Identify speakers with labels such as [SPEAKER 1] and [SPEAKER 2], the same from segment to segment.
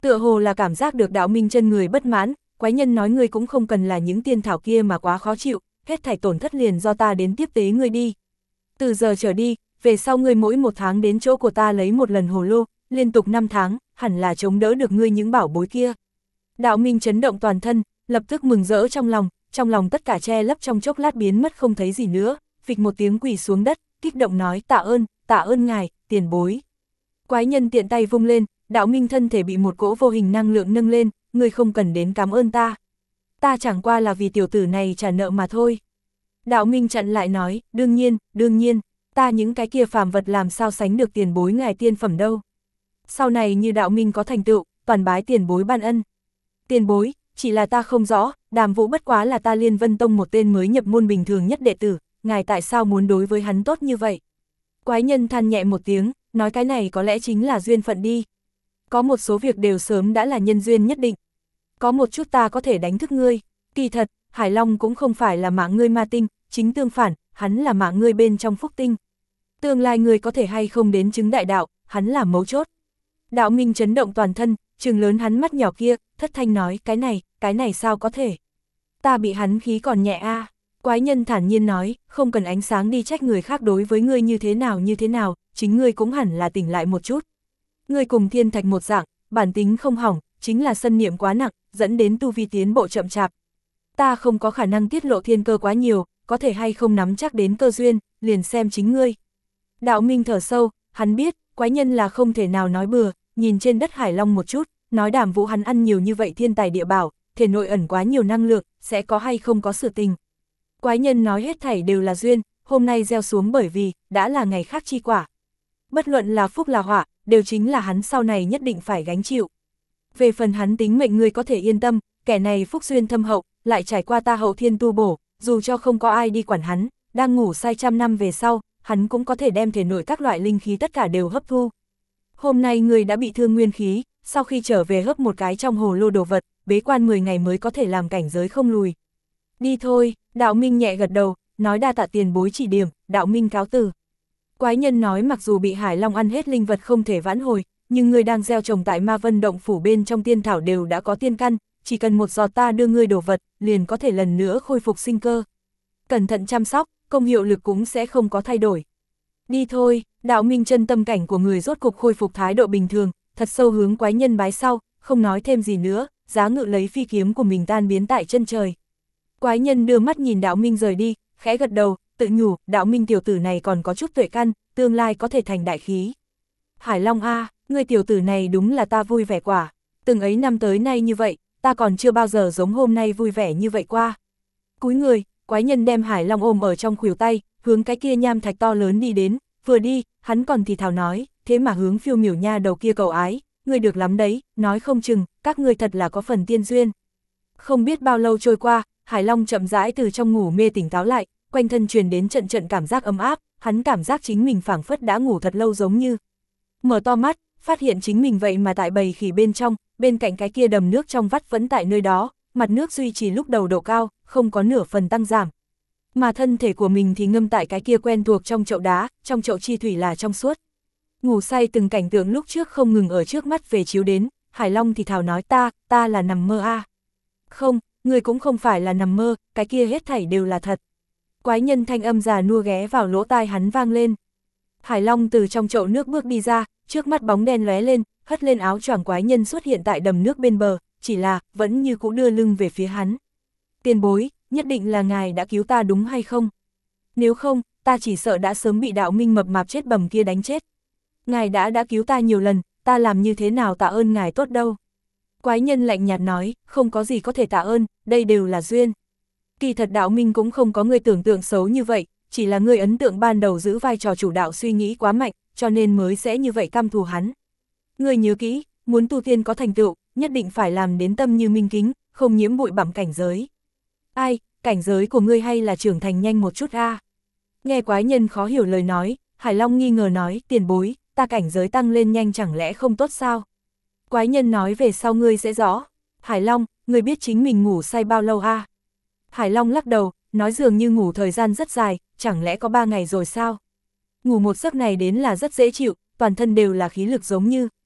[SPEAKER 1] Tựa hồ là cảm giác được Đạo Minh chân người bất mãn, quái nhân nói ngươi cũng không cần là những tiên thảo kia mà quá khó chịu, hết thảy tổn thất liền do ta đến tiếp tế ngươi đi. Từ giờ trở đi, về sau ngươi mỗi 1 tháng đến chỗ của ta lấy một lần hồ lô, liên tục 5 tháng, hẳn là chống đỡ được ngươi những bảo bối kia. Đạo Minh chấn động toàn thân, lập tức mừng rỡ trong lòng tất cả che lấp trong chốc lát biến mất không thấy gì nữa, phịch một tiếng quỳ xuống đất, kích động nói tạ ơn ngài, tiền bối. Quái nhân tiện tay vung lên, Đạo Minh thân thể bị một cỗ vô hình năng lượng nâng lên, ngươi không cần đến cảm ơn ta. Ta chẳng qua là vì tiểu tử này trả nợ mà thôi. Đạo Minh chặn lại nói, đương nhiên, ta những cái kia phàm vật làm sao sánh được tiền bối ngài tiên phẩm đâu. Sau này như Đạo Minh có thành tựu, toàn bái tiền bối ban ân. Tiền bối, chỉ là ta không rõ, Đàm Vũ bất quá là ta Liên Vân Tông một tên mới nhập môn bình thường nhất đệ tử, ngài tại sao muốn đối với hắn tốt như vậy? Quái nhân than nhẹ một tiếng, nói cái này có lẽ chính là duyên phận đi. Có một số việc đều sớm đã là nhân duyên nhất định. Có một chút ta có thể đánh thức ngươi, kỳ thật, Hải Long cũng không phải là mạng ngươi ma tinh, chính tương phản, hắn là mạng ngươi bên trong phúc tinh. Tương lai ngươi có thể hay không đến chứng đại đạo, hắn là mấu chốt. Đạo Minh chấn động toàn thân, trừng lớn hắn mắt nhỏ kia, thất thanh nói, cái này sao có thể? Ta bị hắn khí còn nhẹ a. Quái nhân thản nhiên nói, không cần ánh sáng đi trách người khác đối với ngươi như thế nào, chính ngươi cũng hẳn là tỉnh lại một chút. Ngươi cùng thiên thạch một dạng, bản tính không hỏng, chính là sân niệm quá nặng, dẫn đến tu vi tiến bộ chậm chạp. Ta không có khả năng tiết lộ thiên cơ quá nhiều, có thể hay không nắm chắc đến cơ duyên, liền xem chính ngươi. Đạo Minh thở sâu, hắn biết, quái nhân là không thể nào nói bừa, nhìn trên đất Hải Long một chút, nói Đàm Vũ hắn ăn nhiều như vậy thiên tài địa bảo, thể nội ẩn quá nhiều năng lượng, sẽ có hay không có sự tình. Quái nhân nói hết thảy đều là duyên, hôm nay gieo xuống bởi vì, đã là ngày khác chi quả. Bất luận là phúc là họa, đều chính là hắn sau này nhất định phải gánh chịu. Về phần hắn tính mệnh ngươi có thể yên tâm, kẻ này phúc duyên thâm hậu, lại trải qua ta hậu thiên tu bổ, dù cho không có ai đi quản hắn, đang ngủ say 100 năm về sau, hắn cũng có thể đem thể nội các loại linh khí tất cả đều hấp thu. Hôm nay ngươi đã bị thương nguyên khí, sau khi trở về hấp một cái trong hồ lô đồ vật, bế quan 10 ngày mới có thể làm cảnh giới không lùi. Đi thôi, Đạo Minh nhẹ gật đầu, nói đa tạ tiền bối chỉ điểm, Đạo Minh cáo từ. Quái nhân nói mặc dù bị Hải Long ăn hết linh vật không thể vãn hồi, nhưng ngươi đang gieo trồng tại Ma Vân Động phủ bên trong tiên thảo đều đã có tiên căn, chỉ cần một giọt ta đưa ngươi đồ vật, liền có thể lần nữa khôi phục sinh cơ. Cẩn thận chăm sóc, công hiệu lực cũng sẽ không có thay đổi. Đi thôi, Đạo Minh chân tâm cảnh của người rốt cục khôi phục thái độ bình thường, thật sâu hướng quái nhân bái sau, không nói thêm gì nữa, giá ngự lấy phi kiếm của mình tan biến tại chân trời. Quái nhân đưa mắt nhìn Đạo Minh rời đi, khẽ gật đầu, tự nhủ, Đạo Minh tiểu tử này còn có chút tuệ căn, tương lai có thể thành đại khí. Hải Long a, người tiểu tử này đúng là ta vui vẻ quả, từng ấy năm tới nay như vậy, ta còn chưa bao giờ giống hôm nay vui vẻ như vậy qua. Cúi người, quái nhân đem Hải Long ôm ở trong khuỷu tay, hướng cái kia nham thạch to lớn đi đến, vừa đi, hắn còn thì thào nói, thế mà hướng Phiêu Miểu nha đầu kia cầu ái, ngươi được lắm đấy, nói không chừng, các ngươi thật là có phần tiên duyên. Không biết bao lâu trôi qua, Hải Long chậm rãi từ trong ngủ mê tỉnh táo lại, quanh thân truyền đến trận trận cảm giác ấm áp, hắn cảm giác chính mình phảng phất đã ngủ thật lâu giống như. Mở to mắt, phát hiện chính mình vậy mà tại bầy khỉ bên trong, bên cạnh cái kia đầm nước trong vắt vẫn tại nơi đó, mặt nước duy trì lúc đầu độ cao, không có nửa phần tăng giảm. Mà thân thể của mình thì ngâm tại cái kia quen thuộc trong chậu đá, trong chậu chi thủy là trong suốt. Ngủ say từng cảnh tượng lúc trước không ngừng ở trước mắt về chiếu đến, Hải Long thì thào nói ta là nằm mơ a. Không, người cũng không phải là nằm mơ, cái kia hết thảy đều là thật. Quái nhân thanh âm già nua ghé vào lỗ tai hắn vang lên. Hải Long từ trong chậu nước bước đi ra, trước mắt bóng đen lóe lên, hất lên áo choàng quái nhân xuất hiện tại đầm nước bên bờ, chỉ là, vẫn như cũ đưa lưng về phía hắn. Tiền bối, nhất định là ngài đã cứu ta đúng hay không? Nếu không, ta chỉ sợ đã sớm bị Đạo Minh mập mạp chết bầm kia đánh chết. Ngài đã cứu ta nhiều lần, ta làm như thế nào tạ ơn ngài tốt đâu. Quái nhân lạnh nhạt nói, không có gì có thể tạ ơn, đây đều là duyên. Kỳ thật Đạo Minh cũng không có người tưởng tượng xấu như vậy, chỉ là người ấn tượng ban đầu giữ vai trò chủ đạo suy nghĩ quá mạnh, cho nên mới sẽ như vậy căm thù hắn. Người nhớ kỹ, muốn tu tiên có thành tựu, nhất định phải làm đến tâm như minh kính, không nhiễm bụi bặm cảnh giới. Ai, cảnh giới của ngươi hay là trưởng thành nhanh một chút a? Nghe quái nhân khó hiểu lời nói, Hải Long nghi ngờ nói, tiền bối, ta cảnh giới tăng lên nhanh chẳng lẽ không tốt sao? Quái nhân nói về sau ngươi sẽ rõ. Hải Long, ngươi biết chính mình ngủ say bao lâu a? Hải Long lắc đầu, nói dường như ngủ thời gian rất dài, chẳng lẽ có 3 ngày rồi sao? Ngủ một giấc này đến là rất dễ chịu, toàn thân đều là khí lực giống như.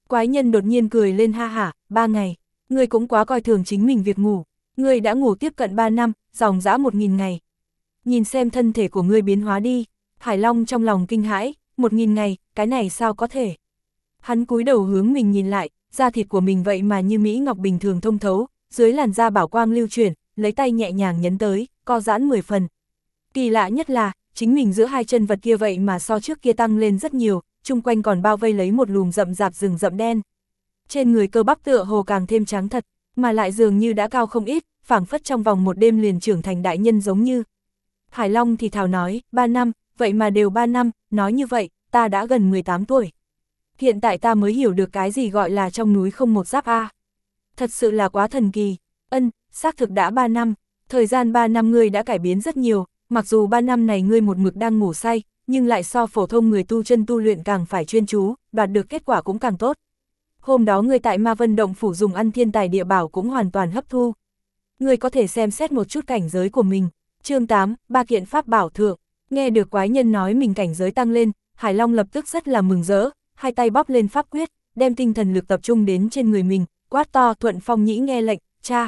[SPEAKER 1] Quái nhân đột nhiên cười lên ha hả, 3 ngày, ngươi cũng quá coi thường chính mình việc ngủ, ngươi đã ngủ tiếp cận 3 năm, dòng dã 1000 ngày. Nhìn xem thân thể của ngươi biến hóa đi, Hải Long trong lòng kinh hãi, 1000 ngày, cái này sao có thể. Hắn cúi đầu hướng mình nhìn lại, da thịt của mình vậy mà như mỹ ngọc bình thường thông thấu, dưới làn da bảo quang lưu chuyển, lấy tay nhẹ nhàng nhấn tới, co giãn 10 phần. Kỳ lạ nhất là, chính mình giữa hai chân vật kia vậy mà so trước kia tăng lên rất nhiều, chung quanh còn bao vây lấy một lùm rậm rạp rừng rậm đen. Trên người cơ bắp tựa hồ càng thêm trắng thật, mà lại dường như đã cao không ít, phảng phất trong vòng một đêm liền trưởng thành đại nhân giống như. Hải Long thì thào nói, 3 năm, vậy mà đều 3 năm, nói như vậy, ta đã gần 18 tuổi. Hiện tại ta mới hiểu được cái gì gọi là trong núi không một giáp A. Thật sự là quá thần kỳ. Xác thực đã 3 năm, thời gian 3 năm ngươi đã cải biến rất nhiều, mặc dù 3 năm này ngươi một mực đang ngủ say, nhưng lại so phổ thông người tu chân tu luyện càng phải chuyên chú, đoạt được kết quả cũng càng tốt. Hôm đó ngươi tại Ma Vân Động phủ dùng ăn thiên tài địa bảo cũng hoàn toàn hấp thu. Ngươi có thể xem xét một chút cảnh giới của mình. Chương 8, 3 kiện pháp bảo thượng. Nghe được quái nhân nói mình cảnh giới tăng lên, Hải Long lập tức rất là mừng rỡ, hai tay bóp lên pháp quyết, đem tinh thần lực tập trung đến trên người mình, quát to Thuận Phong Nhĩ nghe lệnh, cha.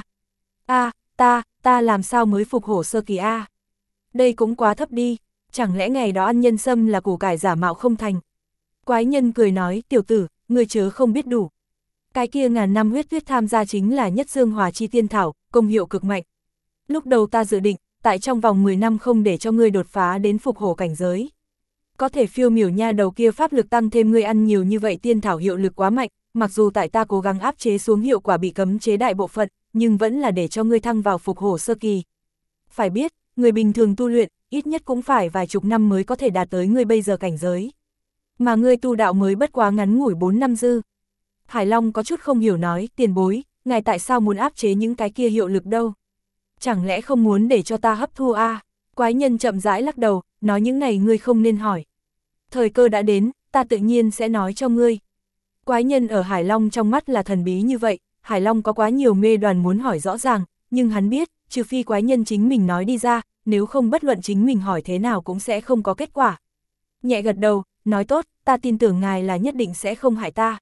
[SPEAKER 1] Ta làm sao mới phục hổ sơ kỳ a? Đây cũng quá thấp đi, chẳng lẽ ngày đó ăn nhân sâm là củ cải giả mạo không thành? Quái nhân cười nói, tiểu tử, ngươi chớ không biết đủ. Cái kia ngàn năm huyết tuyết tham gia chính là nhất dương hòa chi tiên thảo, công hiệu cực mạnh. Lúc đầu ta dự định, tại trong vòng 10 năm không để cho ngươi đột phá đến phục hổ cảnh giới. Có thể phiêu miểu nha đầu kia pháp lực tăng thêm ngươi ăn nhiều như vậy tiên thảo hiệu lực quá mạnh, mặc dù tại ta cố gắng áp chế xuống hiệu quả bị cấm chế đại bộ phận, nhưng vẫn là để cho ngươi thăng vào phục hổ sơ kỳ. Phải biết, người bình thường tu luyện, ít nhất cũng phải vài chục năm mới có thể đạt tới ngươi bây giờ cảnh giới. Mà ngươi tu đạo mới bất quá ngắn ngủi 4 năm dư. Hải Long có chút không hiểu nói, tiền bối, ngài tại sao muốn áp chế những cái kia hiệu lực đâu? Chẳng lẽ không muốn để cho ta hấp thu a? Quái nhân chậm rãi lắc đầu, nói những này ngươi không nên hỏi. Thời cơ đã đến, ta tự nhiên sẽ nói cho ngươi. Quái nhân ở Hải Long trong mắt là thần bí như vậy, Hải Long có quá nhiều mê đoàn muốn hỏi rõ ràng, nhưng hắn biết, trừ phi quái nhân chính mình nói đi ra, nếu không bất luận chính mình hỏi thế nào cũng sẽ không có kết quả. Nhẹ gật đầu, nói tốt, ta tin tưởng ngài là nhất định sẽ không hại ta.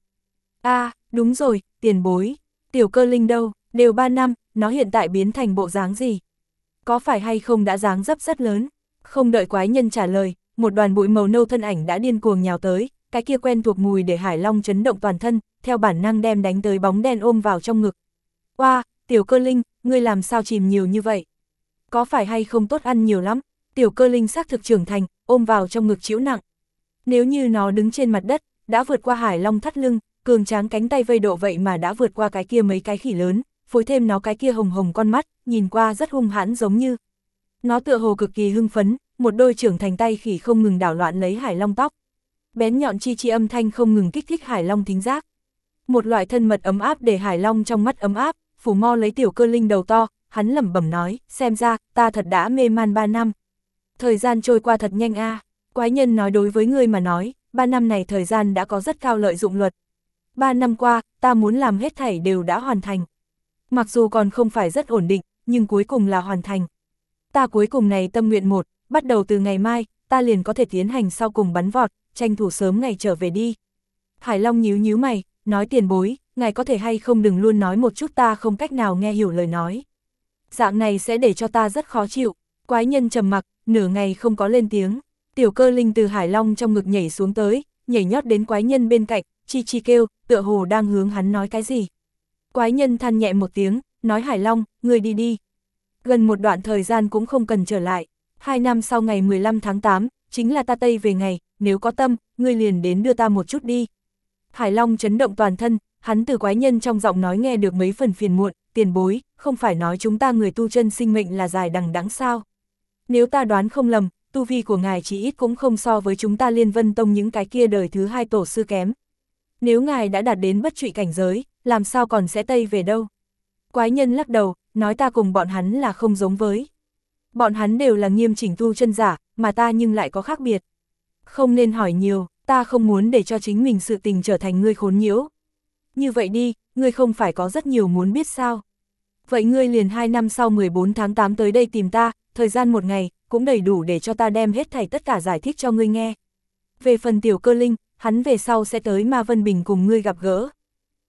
[SPEAKER 1] Đúng rồi, tiền bối, tiểu cơ linh đâu, đều 3 năm, nó hiện tại biến thành bộ dáng gì? Có phải hay không đã dáng dấp rất lớn? Không đợi quái nhân trả lời, một đoàn bụi màu nâu thân ảnh đã điên cuồng nhào tới, cái kia quen thuộc mùi để Hải Long chấn động toàn thân, theo bản năng đem đánh tới bóng đen ôm vào trong ngực. Oa, tiểu cơ linh, ngươi làm sao chìm nhiều như vậy? Có phải hay không tốt ăn nhiều lắm? Tiểu cơ linh xác thực trưởng thành, ôm vào trong ngực chịu nặng. Nếu như nó đứng trên mặt đất, đã vượt qua Hải Long thắt lưng, cường tráng cánh tay vây độ vậy mà đã vượt qua cái kia mấy cái khỉ lớn, phối thêm nó cái kia hồng hồng con mắt, nhìn qua rất hung hãn giống như. Nó tựa hồ cực kỳ hưng phấn, một đôi trưởng thành tay khỉ không ngừng đảo loạn lấy Hải Long tóc. Bén nhọn chi chi âm thanh không ngừng kích thích Hải Long thính giác. Một loại thân mật ấm áp để Hải Long trong mắt ấm áp, phủ mo lấy tiểu cơ linh đầu to, hắn lẩm bẩm nói, xem ra, ta thật đã mê man 3 năm. Thời gian trôi qua thật nhanh a. Quái nhân nói đối với ngươi mà nói, 3 năm này thời gian đã có rất cao lợi dụng luật. 3 năm qua, ta muốn làm hết thảy đều đã hoàn thành. Mặc dù còn không phải rất ổn định, nhưng cuối cùng là hoàn thành. Ta cuối cùng này tâm nguyện 1, bắt đầu từ ngày mai, ta liền có thể tiến hành sau cùng bắn vọt, tranh thủ sớm ngày trở về đi. Hải Long nhíu nhíu mày, nói tiền bối, ngài có thể hay không đừng luôn nói một chút ta không cách nào nghe hiểu lời nói. Dạng này sẽ để cho ta rất khó chịu. Quái nhân trầm mặc, nửa ngày không có lên tiếng. Tiểu cơ linh từ Hải Long trong ngực nhảy xuống tới, nhảy nhót đến quái nhân bên cạnh, chi chi kêu, tựa hồ đang hướng hắn nói cái gì. Quái nhân than nhẹ một tiếng, nói Hải Long, ngươi đi đi. Gần một đoạn thời gian cũng không cần trở lại. 2 năm sau ngày 15 tháng 8, chính là ta Tây về ngày, nếu có tâm, ngươi liền đến đưa ta một chút đi. Hải Long chấn động toàn thân, hắn từ quái nhân trong giọng nói nghe được mấy phần phiền muộn, tiền bối, không phải nói chúng ta người tu chân sinh mệnh là dài đằng đẵng sao. Nếu ta đoán không lầm, tu vi của ngài chỉ ít cũng không so với chúng ta Liên Vân Tông những cái kia đời thứ 2 tổ sư kém. Nếu ngài đã đạt đến bất trụy cảnh giới, làm sao còn sẽ Tây về đâu? Quái nhân lắc đầu, nói ta cùng bọn hắn là không giống với. Bọn hắn đều là nghiêm chỉnh tu chân giả, mà ta nhưng lại có khác biệt. Không nên hỏi nhiều, ta không muốn để cho chính mình sự tình trở thành ngươi khốn nhiễu. Như vậy đi, ngươi không phải có rất nhiều muốn biết sao? Vậy ngươi liền 2 năm sau 14 tháng 8 tới đây tìm ta, thời gian 1 ngày, cũng đầy đủ để cho ta đem hết thảy tất cả giải thích cho ngươi nghe. Về phần tiểu cơ linh, hắn về sau sẽ tới Ma Vân Bình cùng ngươi gặp gỡ.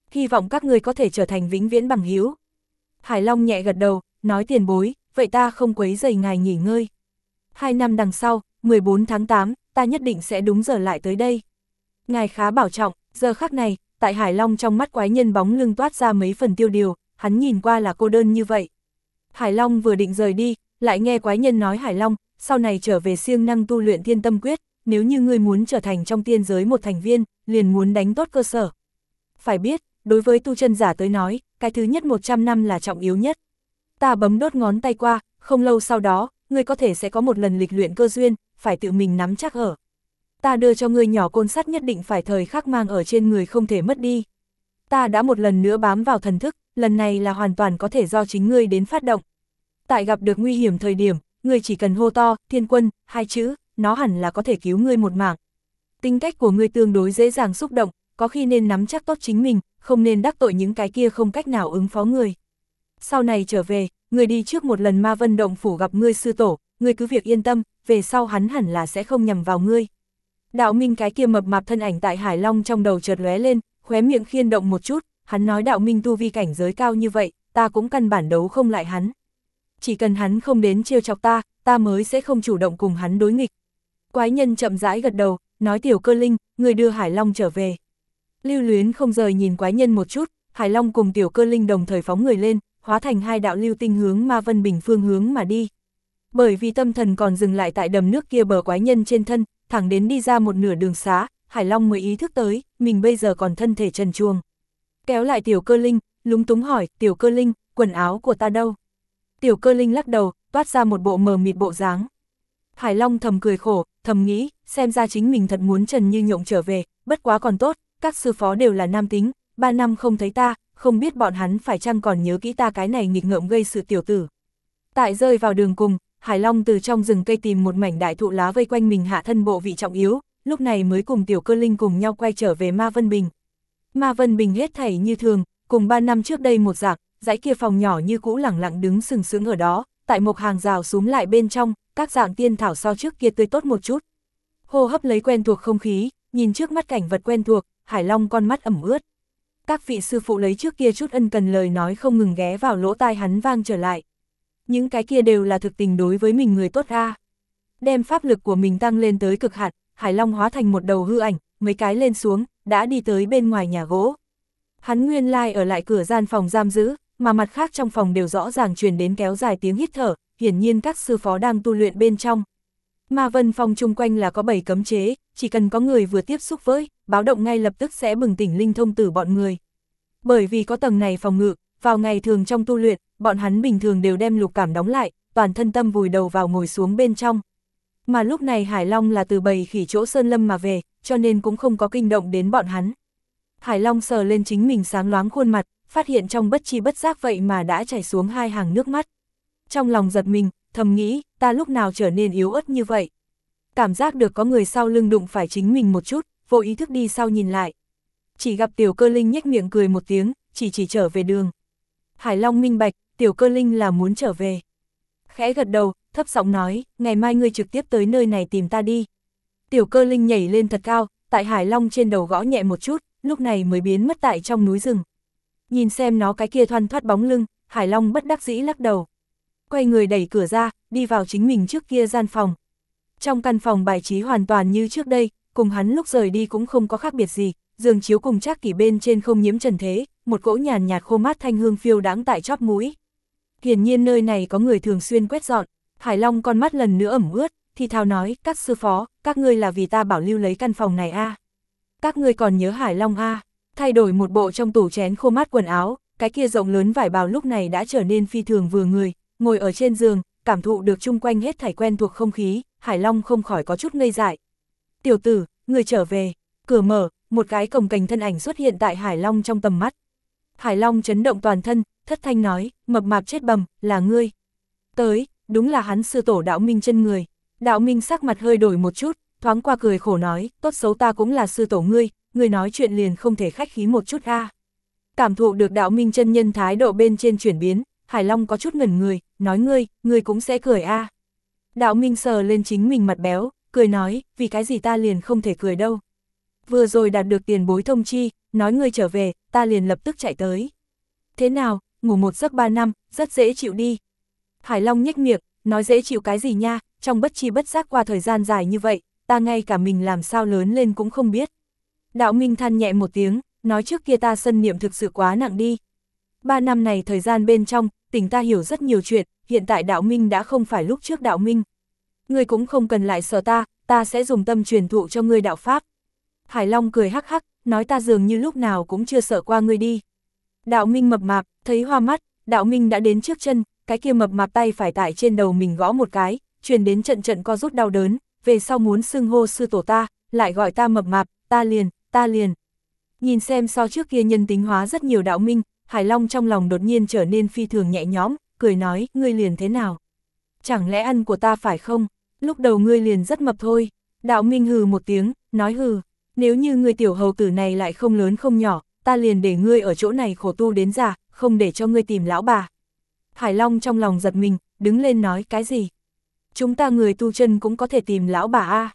[SPEAKER 1] Hy vọng các ngươi có thể trở thành vĩnh viễn bằng hữu. Hải Long nhẹ gật đầu, nói tiền bối, vậy ta không quấy rầy ngài nghỉ ngơi. 2 năm đằng sau, 14 tháng 8, ta nhất định sẽ đúng giờ lại tới đây. Ngài khá bảo trọng. Giờ khắc này, tại Hải Long trong mắt quái nhân bóng lưng toát ra mấy phần tiêu điều, hắn nhìn qua là cô đơn như vậy. Hải Long vừa định rời đi, lại nghe quái nhân nói Hải Long, sau này trở về siêng năng tu luyện Thiên Tâm Quyết, nếu như ngươi muốn trở thành trong tiên giới một thành viên, liền muốn đánh tốt cơ sở. Phải biết, đối với tu chân giả tới nói, cái thứ nhất 100 năm là trọng yếu nhất. Ta bấm đốt ngón tay qua, không lâu sau đó, ngươi có thể sẽ có một lần lịch luyện cơ duyên, phải tự mình nắm chắc ở. Ta đưa cho ngươi nhỏ côn sắt nhất định phải thời khắc mang ở trên người không thể mất đi. Ta đã một lần nữa bám vào thần thức, lần này là hoàn toàn có thể do chính ngươi đến phát động. Tại gặp được nguy hiểm thời điểm, ngươi chỉ cần hô to, Thiên Quân, 2 chữ, nó hẳn là có thể cứu ngươi một mạng. Tính cách của ngươi tương đối dễ dàng xúc động, có khi nên nắm chắc tốt chính mình, không nên đắc tội những cái kia không cách nào ứng phó người. Sau này trở về, ngươi đi trước một lần Ma Vân Động phủ gặp ngươi sư tổ, ngươi cứ việc yên tâm, về sau hắn hẳn là sẽ không nhằm vào ngươi. Đạo Minh cái kia mập mạp thân ảnh tại Hải Long trong đầu chợt lóe lên, khóe miệng khiên động một chút, hắn nói Đạo Minh tu vi cảnh giới cao như vậy, ta cũng căn bản đấu không lại hắn. Chỉ cần hắn không đến trêu chọc ta, ta mới sẽ không chủ động cùng hắn đối nghịch. Quái nhân chậm rãi gật đầu, nói Tiểu Cơ Linh, người đưa Hải Long trở về. Lưu Luyến không rời nhìn quái nhân một chút, Hải Long cùng Tiểu Cơ Linh đồng thời phóng người lên, hóa thành 2 đạo lưu tinh hướng Ma Vân Bình phương hướng mà đi. Bởi vì tâm thần còn dừng lại tại đầm nước kia bờ quái nhân trên thân, thẳng đến đi ra một nửa đường xá, Hải Long mới ý thức tới, mình bây giờ còn thân thể trần truồng. Kéo lại Tiểu Cơ Linh, lúng túng hỏi, Tiểu Cơ Linh, quần áo của ta đâu? Tiểu Cơ Linh lắc đầu, toát ra một bộ mờ mịt bộ dáng. Hải Long thầm cười khổ, thầm nghĩ, xem ra chính mình thật muốn Trần Như Nhộng trở về, bất quá còn tốt, các sư phó đều là nam tính, 3 năm không thấy ta, không biết bọn hắn phải chăng còn nhớ kỹ ta cái này nghịch ngợm gây sự tiểu tử. Tại rơi vào đường cùng, Hải Long từ trong rừng cây tìm một mảnh đại thụ lá vây quanh mình hạ thân bộ vị trọng yếu, lúc này mới cùng Tiểu Cơ Linh cùng nhau quay trở về Ma Vân Bình. Ma Vân Bình hết thảy như thường, cùng 3 năm trước đây một dạng, dãy kia phòng nhỏ như cũ lẳng lặng đứng sừng sững ở đó, tại một hàng rào súm lại bên trong, các dạng tiên thảo so trước kia tươi tốt một chút. Hô hấp lấy quen thuộc không khí, nhìn trước mắt cảnh vật quen thuộc, Hải Long con mắt ẩm ướt. Các vị sư phụ lấy trước kia chút ân cần lời nói không ngừng ghé vào lỗ tai hắn vang trở lại. Những cái kia đều là thực tình đối với mình người tốt a. Đem pháp lực của mình tăng lên tới cực hạn, Hải Long hóa thành một đầu hư ảnh, mấy cái lên xuống, đã đi tới bên ngoài nhà gỗ. Hắn nguyên lai ở lại cửa gian phòng giam giữ, mà mặt khác trong phòng đều rõ ràng truyền đến kéo dài tiếng hít thở, hiển nhiên các sư phó đang tu luyện bên trong. Ma Vân Phong chung quanh là có 7 cấm chế, chỉ cần có người vừa tiếp xúc với, báo động ngay lập tức sẽ bừng tỉnh linh thông tử bọn người. Bởi vì có tầng này phòng ngự, vào ngày thường trong tu luyện, bọn hắn bình thường đều đem lục cảm đóng lại, toàn thân tâm vùi đầu vào ngồi xuống bên trong. Mà lúc này Hải Long là từ bầy khỉ chỗ Sơn Lâm mà về, cho nên cũng không có kinh động đến bọn hắn. Hải Long sờ lên chính mình sáng loáng khuôn mặt, phát hiện trong bất chi bất giác vậy mà đã chảy xuống 2 hàng nước mắt. Trong lòng giật mình, thầm nghĩ, ta lúc nào trở nên yếu ớt như vậy. Cảm giác được có người sau lưng đụng phải chính mình một chút, vô ý thức đi sau nhìn lại. Chỉ gặp Tiểu Cơ Linh nhếch miệng cười một tiếng, chỉ trở về đường. Hải Long minh bạch, Tiểu Cơ Linh là muốn trở về. Khẽ gật đầu, thấp giọng nói, ngày mai ngươi trực tiếp tới nơi này tìm ta đi. Tiểu Cơ Linh nhảy lên thật cao, tại Hải Long trên đầu gõ nhẹ một chút, lúc này mới biến mất tại trong núi rừng. Nhìn xem nó cái kia thoăn thoắt bóng lưng, Hải Long bất đắc dĩ lắc đầu. Quay người đẩy cửa ra, đi vào chính mình trước kia gian phòng. Trong căn phòng bài trí hoàn toàn như trước đây, cùng hắn lúc rời đi cũng không có khác biệt gì, giường chiếu cùng trác kỷ bên trên không nhiễm trần thế, một cỗ nhàn nhạt khô mát thanh hương phiêu đãng tại chóp mũi. Hiển nhiên nơi này có người thường xuyên quét dọn. Hải Long con mắt lần nữa ẩm ướt, thì thào nói, các sư phó, các ngươi là vì ta bảo lưu lấy căn phòng này a. Các ngươi còn nhớ Hải Long a. Thay đổi một bộ trong tủ chén khô mát quần áo, cái kia rộng lớn vải bào lúc này đã trở nên phi thường vừa người, ngồi ở trên giường, cảm thụ được chung quanh hết thảy quen thuộc không khí, Hải Long không khỏi có chút ngây dại. Tiểu tử, người trở về, cửa mở, một cái cồng kềnh thân ảnh xuất hiện tại Hải Long trong tầm mắt. Hải Long chấn động toàn thân, thất thanh nói, mập mạp chết bầm, là ngươi. Tới, đúng là hắn sư tổ Đạo Minh chân người. Đạo Minh sắc mặt hơi đổi một chút, thoáng qua cười khổ nói, tốt xấu ta cũng là sư tổ ngươi nói chuyện liền không thể khách khí một chút a. Cảm thụ được Đạo Minh chân nhân thái độ bên trên chuyển biến, Hải Long có chút ngẩn người, nói ngươi cũng sẽ cười a. Đạo Minh sờ lên chính mình mặt béo, cười nói, vì cái gì ta liền không thể cười đâu. Vừa rồi đạt được tiền bối thông chi, nói ngươi trở về, ta liền lập tức chạy tới. Thế nào, ngủ một giấc 3 năm, rất dễ chịu đi. Hải Long nhếch miệng, nói dễ chịu cái gì nha, trong bất chi bất giác qua thời gian dài như vậy, ta ngay cả mình làm sao lớn lên cũng không biết. Đạo Minh than nhẹ một tiếng, nói trước kia ta sân niệm thực sự quá nặng đi. 3 năm này thời gian bên trong, tỉnh ta hiểu rất nhiều chuyện, hiện tại Đạo Minh đã không phải lúc trước Đạo Minh. Ngươi cũng không cần lại sợ ta sẽ dùng tâm truyền thụ cho ngươi đạo pháp. Hải Long cười hắc hắc, nói ta dường như lúc nào cũng chưa sợ qua ngươi đi. Đạo Minh mập mạp, thấy hoa mắt, Đạo Minh đã đến trước chân, cái kia mập mạp tay phải tại trên đầu mình gõ một cái, truyền đến trận trận co rút đau đớn, về sau muốn xưng hô sư tổ ta, lại gọi ta mập mạp, ta liền. Nhìn xem so trước kia nhân tính hóa rất nhiều Đạo Minh, Hải Long trong lòng đột nhiên trở nên phi thường nhẹ nhõm, cười nói, ngươi liền thế nào? Chẳng lẽ ăn của ta phải không? Lúc đầu ngươi liền rất mập thôi. Đạo Minh hừ một tiếng, nói hừ, nếu như ngươi tiểu hầu tử này lại không lớn không nhỏ, ta liền để ngươi ở chỗ này khổ tu đến già, không để cho ngươi tìm lão bà. Hải Long trong lòng giật mình, đứng lên nói, cái gì? Chúng ta người tu chân cũng có thể tìm lão bà a?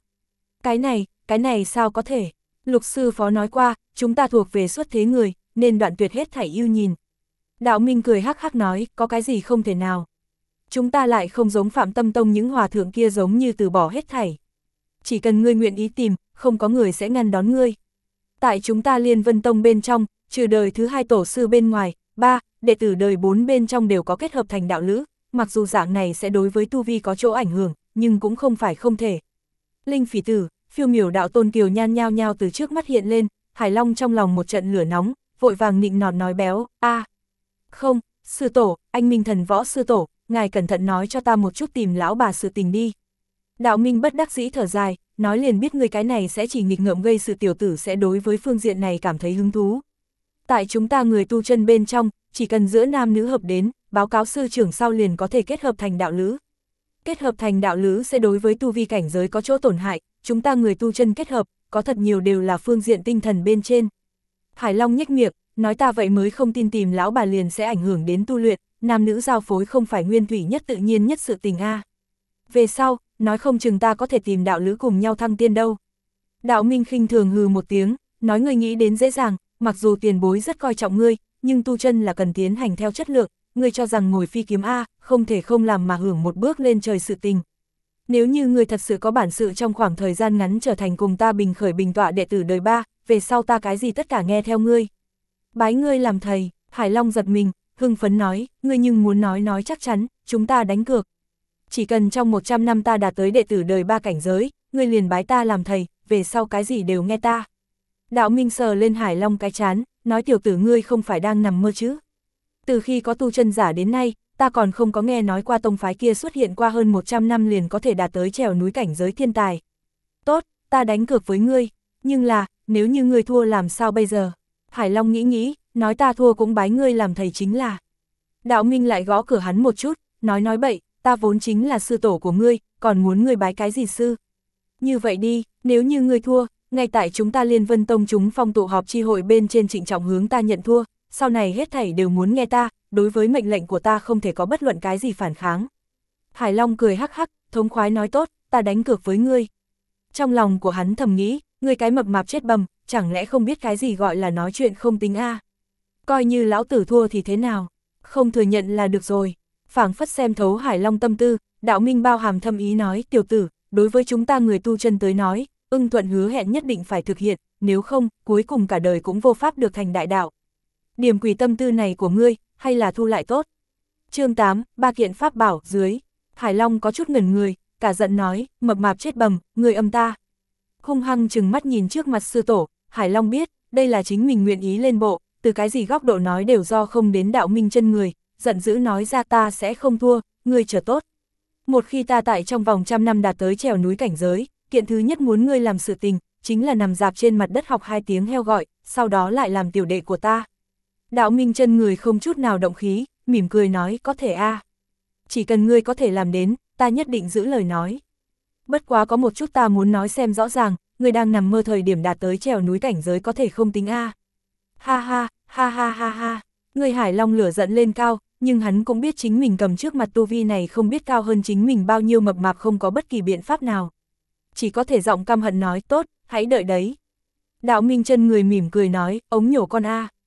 [SPEAKER 1] Cái này sao có thể? Lục sư phó nói qua, chúng ta thuộc về xuất thế người, nên đoạn tuyệt hết thảy ưu nhìn. Đạo Minh cười hắc hắc nói, có cái gì không thể nào? Chúng ta lại không giống Phạm Tâm Tông những hòa thượng kia giống như từ bỏ hết thảy. Chỉ cần ngươi nguyện ý tìm, không có người sẽ ngăn đón ngươi. Tại chúng ta Liên Vân Tông bên trong, trừ đời thứ 2 tổ sư bên ngoài, 3, đệ tử đời 4 bên trong đều có kết hợp thành đạo lữ, mặc dù dạng này sẽ đối với tu vi có chỗ ảnh hưởng, nhưng cũng không phải không thể. Linh Phỉ Tử, Phiêu Miểu đạo tôn kiều nhan nhao nhao từ trước mắt hiện lên, Hải Long trong lòng một trận lửa nóng, vội vàng nịnh nọt nói béo, không, sư tổ, anh Minh Thần Võ sư tổ, ngài cẩn thận nói cho ta một chút tìm lão bà sự tình đi. Đạo Minh bất đắc dĩ thở dài, nói liền biết người cái này sẽ chỉ nghịch ngợm gây sự, tiểu tử sẽ đối với phương diện này cảm thấy hứng thú. Tại chúng ta người tu chân bên trong, chỉ cần giữa nam nữ hợp đến, báo cáo sư trưởng sau liền có thể kết hợp thành đạo lữ. Kết hợp thành đạo lữ sẽ đối với tu vi cảnh giới có chỗ tổn hại, chúng ta người tu chân kết hợp, có thật nhiều đều là phương diện tinh thần bên trên. Hải Long nhếch miệng, nói ta vậy mới không tin tìm lão bà liền sẽ ảnh hưởng đến tu luyện, nam nữ giao phối không phải nguyên thủy nhất tự nhiên nhất sự tình a. Về sau, nói không chừng ta có thể tìm đạo lữ cùng nhau thăng tiên đâu. Đạo Minh khinh thường hừ một tiếng, nói ngươi nghĩ đến dễ dàng, mặc dù tiền bối rất coi trọng ngươi, nhưng tu chân là cần tiến hành theo chất lượng, ngươi cho rằng ngồi phi kiếm a, không thể không làm mà hưởng một bước lên trời sự tình. Nếu như ngươi thật sự có bản sự trong khoảng thời gian ngắn trở thành cùng ta bình khởi bình tọa đệ tử đời 3, về sau ta cái gì tất cả nghe theo ngươi. Bái ngươi làm thầy. Hải Long giật mình, hưng phấn nói, ngươi nhưng muốn nói chắc chắn, chúng ta đánh cược. Chỉ cần trong 100 năm ta đạt tới đệ tử đời 3 cảnh giới, ngươi liền bái ta làm thầy, về sau cái gì đều nghe ta. Đạo Minh sờ lên Hải Long cái chán, nói tiểu tử ngươi không phải đang nằm mơ chứ. Từ khi có tu chân giả đến nay, ta còn không có nghe nói qua tông phái kia xuất hiện qua hơn 100 năm liền có thể đạt tới trèo núi cảnh giới thiên tài. Tốt, ta đánh cược với ngươi, nhưng là, nếu như ngươi thua làm sao bây giờ? Hải Long nghĩ, nói ta thua cũng bái ngươi làm thầy chính là. Đạo Minh lại gõ cửa hắn một chút, nói bậy, ta vốn chính là sư tổ của ngươi, còn muốn ngươi bái cái gì sư? Như vậy đi, nếu như ngươi thua, ngay tại chúng ta Liên Vân Tông chúng phong tụ họp chi hội bên trên trịnh trọng hướng ta nhận thua, sau này hết thảy đều muốn nghe ta, đối với mệnh lệnh của ta không thể có bất luận cái gì phản kháng. Hải Long cười hắc hắc, thống khoái nói tốt, ta đánh cược với ngươi. Trong lòng của hắn thầm nghĩ, ngươi cái mập mạp chết bầm, chẳng lẽ không biết cái gì gọi là nói chuyện không tính a? Coi như lão tử thua thì thế nào, không thừa nhận là được rồi. Phảng phất xem thấu Hải Long tâm tư, Đạo Minh bao hàm thâm ý nói, tiểu tử, đối với chúng ta người tu chân tới nói, ưng thuận hứa hẹn nhất định phải thực hiện, nếu không, cuối cùng cả đời cũng vô pháp được thành đại đạo. Điểm quỷ tâm tư này của ngươi, hay là thu lại tốt. Chương 8, 3 kiện pháp bảo, dưới. Hải Long có chút ngẩn người, cả giận nói, mập mạp chết bầm, ngươi âm ta. Hung hăng chừng mắt nhìn trước mặt sư tổ, Hải Long biết, đây là chính mình nguyện ý lên bộ, từ cái gì góc độ nói đều do không đến Đạo Minh chân người, giận dữ nói ra ta sẽ không thua, ngươi chờ tốt. Một khi ta tại trong vòng 100 năm đạt tới trèo núi cảnh giới, kiện thứ nhất muốn ngươi làm sự tình, chính là nằm dạp trên mặt đất học 2 tiếng heo gọi, sau đó lại làm tiểu đệ của ta. Đạo Minh chân người không chút nào động khí, mỉm cười nói, có thể a. Chỉ cần ngươi có thể làm đến, ta nhất định giữ lời nói. Bất quá có một chút ta muốn nói xem rõ ràng, ngươi đang nằm mơ thời điểm đạt tới trèo núi cảnh giới có thể không tính a. Ha ha, ha ha ha ha. Người Hải Long lửa giận lên cao, nhưng hắn cũng biết chính mình cầm trước mặt tu vi này không biết cao hơn chính mình bao nhiêu, mập mạp không có bất kỳ biện pháp nào. Chỉ có thể giọng căm hận nói, tốt, hãy đợi đấy. Đạo Minh chân người mỉm cười nói, ống nhổ con a.